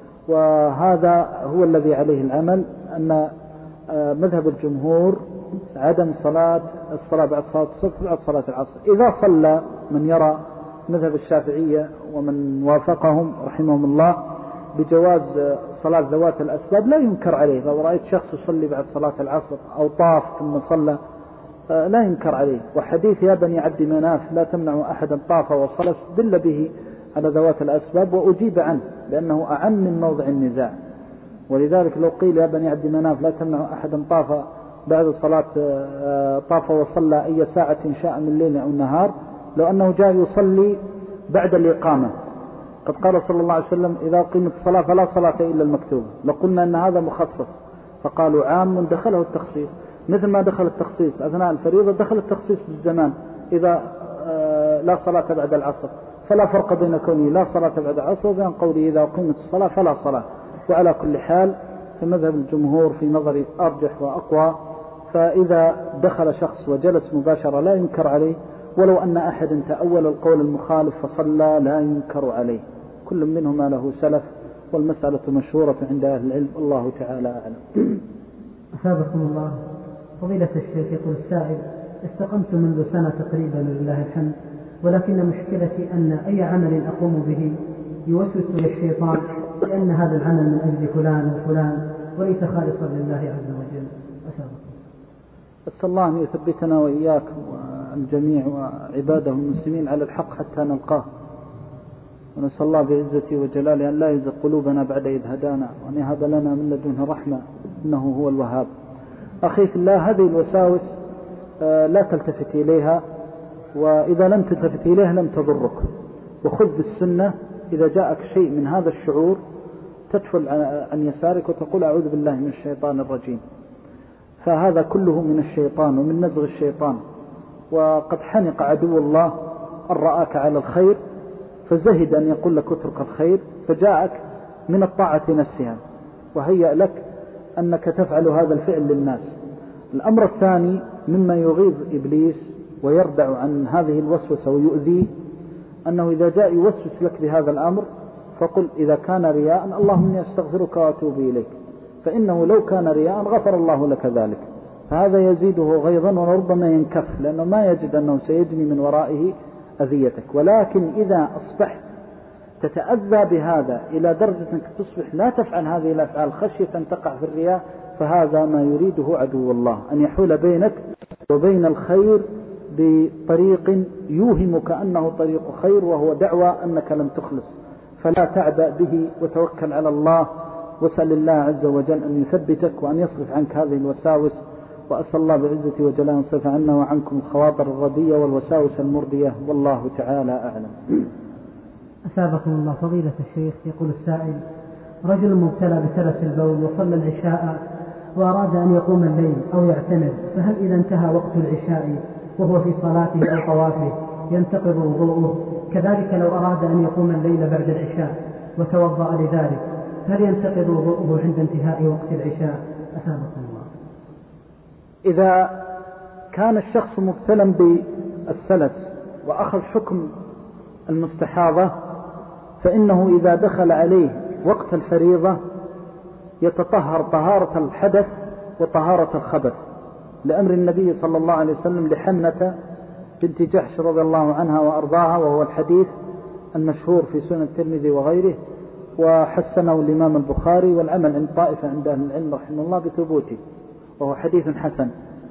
وهذا هو الذي عليه العمل، أن مذهب الجمهور عدم صلاة الصلاة بعد صلاة الصبح بعد صلاة العصر. إذا صلى من يرى مذهب الشافعية ومن وافقهم رحمهم الله بجواز صلاة ذوات الأسباب لا ينكر عليه. لو رأيت شخص يصلي بعد صلاة العصر أو طاف ثم صلى لا ينكر عليه. وحديث يا بني عبد مناف لا تمنع أحدا طاف وصلى دل به على ذوات الأسباب وأجيب عنه لأنه أعم من موضع النزاع. ولذلك لو قيل يا بني عبد مناف لا تمنع أحدا طاف بعد صلاة طاف وصلى أي ساعة شاء من ليل أو نهار، لو أنه جاء يصلي بعد الإقامة قد قال صلى الله عليه وسلم إذا قيمت الصلاة فلا صلاة إلا المكتوبة، لقلنا أن هذا مخصص، فقالوا عام دخله التخصيص، مثل ما دخل التخصيص أثناء الفريضة دخل التخصيص بالزمان إذا لا صلاة بعد العصر، فلا فرق بين كونه لا صلاة بعد العصر وبين قوله إذا قيمت الصلاة فلا صلاة. وعلى كل حال فمذهب الجمهور في نظري أرجح وأقوى، فإذا دخل شخص وجلس مباشرة لا ينكر عليه، ولو أن أحد تأول القول المخالف فصلى لا ينكر عليه، كل منهما له سلف، والمسألة مشهورة عند أهل العلم، الله تعالى أعلم. أثابكم الله. فضيلة الشيخ يقول السائل: استقمت منذ سنة تقريبا لله الحمد، ولكن مشكلتي أن أي عمل أقوم به يوسوس لي الشيطان لأن هذا العمل من أجل فلان وفلان وليس خالصا لله عز وجل. أثابكم. أسأل الله أن يثبتنا وإياك والجميع وعباده المسلمين على الحق حتى نلقاه، ونسأل الله بعزته وجلاله أن لا يزغ قلوبنا بعد إذ هدانا، وأن يهب لنا من لدنه رحمة إنه هو الوهاب. أخي في الله، هذه الوساوس لا تلتفت إليها، وإذا لم تلتفت إليها لم تضرك، وخذ بالسنة. إذا جاءك شيء من هذا الشعور تدفل عن يسارك وتقول أعوذ بالله من الشيطان الرجيم، فهذا كله من الشيطان ومن نزغ الشيطان. وقد حنق عدو الله أن رآك على الخير فزهد أن يقول لك اترك الخير، فجاءك من الطاعة نفسها وهيأ لك أنك تفعل هذا الفعل للناس. الأمر الثاني مما يغيظ إبليس ويردع عن هذه الوسوسة ويؤذيه أنه إذا جاء يوسوس لك بهذا الأمر فقل إذا كان رياء اللهم إني أستغفرك وأتوب إليك، فإنه لو كان رياء غفر الله لك ذلك. فهذا يزيده غيظا وربما ينكف لأنه ما يجد أنه سيجني من ورائه أذيتك. ولكن إذا أصبحت تتأذى بهذا إلى درجة أنك تصبح لا تفعل هذه الأفعال خشية أن تقع في الرياء، فهذا ما يريده عدو الله، أن يحول بينك وبين الخير بطريق يوهمك أنه طريق خير وهو دعوى أنك لم تخلص. فلا تعبأ به وتوكل على الله، وسأل الله عز وجل أن يثبتك وأن يصرف عنك هذه الوساوس. وأسأل الله بعزته وجلاله أن يصرف عنا وعنكم الخواطر الردية والوساوس المردية، والله تعالى أعلم. أثابكم الله. فضيلة الشيخ يقول السائل: رجل مبتلى بسلس البول وصلى العشاء وأراد أن يقوم الليل أو يعتمر، فهل إذا انتهى وقت العشاء وهو في صلاته أو طوافه ينتقض وضوءه؟ كذلك لو أراد أن يقوم الليل بعد العشاء وتوضأ لذلك هل ينتقض وضوءه عند انتهاء وقت العشاء؟ أثابكم الله. إذا كان الشخص مبتلا بالسلس وأخذ حكم المستحاضة فإنه إذا دخل عليه وقت الفريضة يتطهر طهارة الحدث وطهارة الخبث، لأمر النبي صلى الله عليه وسلم لحمنة بنت جحش رضي الله عنها وأرضاها، وهو الحديث المشهور في سنن الترمذي وغيره، وحسنه الإمام البخاري، والعمل عند طائفة عند أهل العلم رحمه الله بثبوته، وهو حديث حسن.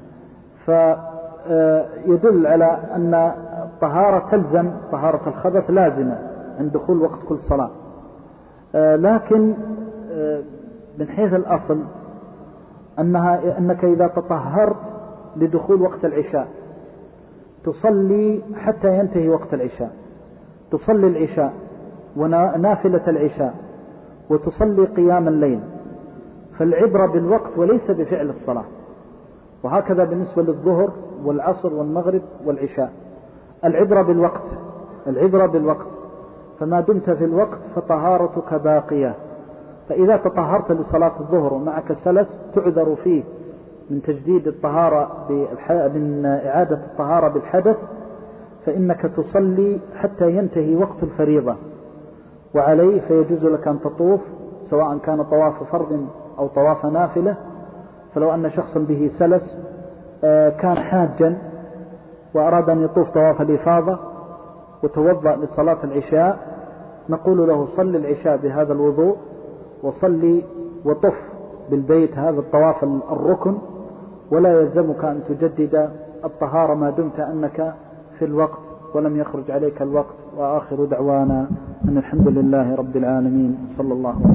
فيدل على أن الطهارة تلزم طهارة الخبث لازمة عند دخول وقت كل صلاة. لكن من حيث الأصل أنها أنك إذا تطهرت لدخول وقت العشاء تصلي حتى ينتهي وقت العشاء، تصلي العشاء ونافلة العشاء وتصلي قيام الليل، فالعبرة بالوقت وليس بفعل الصلاة. وهكذا بالنسبة للظهر والعصر والمغرب والعشاء، العبرة بالوقت، العبرة بالوقت، فما دمت في الوقت فطهارتك باقية. فإذا تطهرت لصلاة الظهر ومعك سلس تعذر فيه من تجديد الطهارة من إعادة الطهارة بالحدث، فإنك تصلي حتى ينتهي وقت الفريضة، وعليه فيجوز لك أن تطوف سواء كان طواف فرض أو طواف نافلة. فلو أن شخصا به سلس كان حاجا وأراد أن يطوف طواف الإفاضة وتوضأ لصلاة العشاء، نقول له صل العشاء بهذا الوضوء وصلي وطف بالبيت هذا الطواف الركن، ولا يلزمك أن تجدد الطهارة ما دمت أنك في الوقت ولم يخرج عليك الوقت. وآخر دعوانا أن الحمد لله رب العالمين، صلى الله عليه وسلم.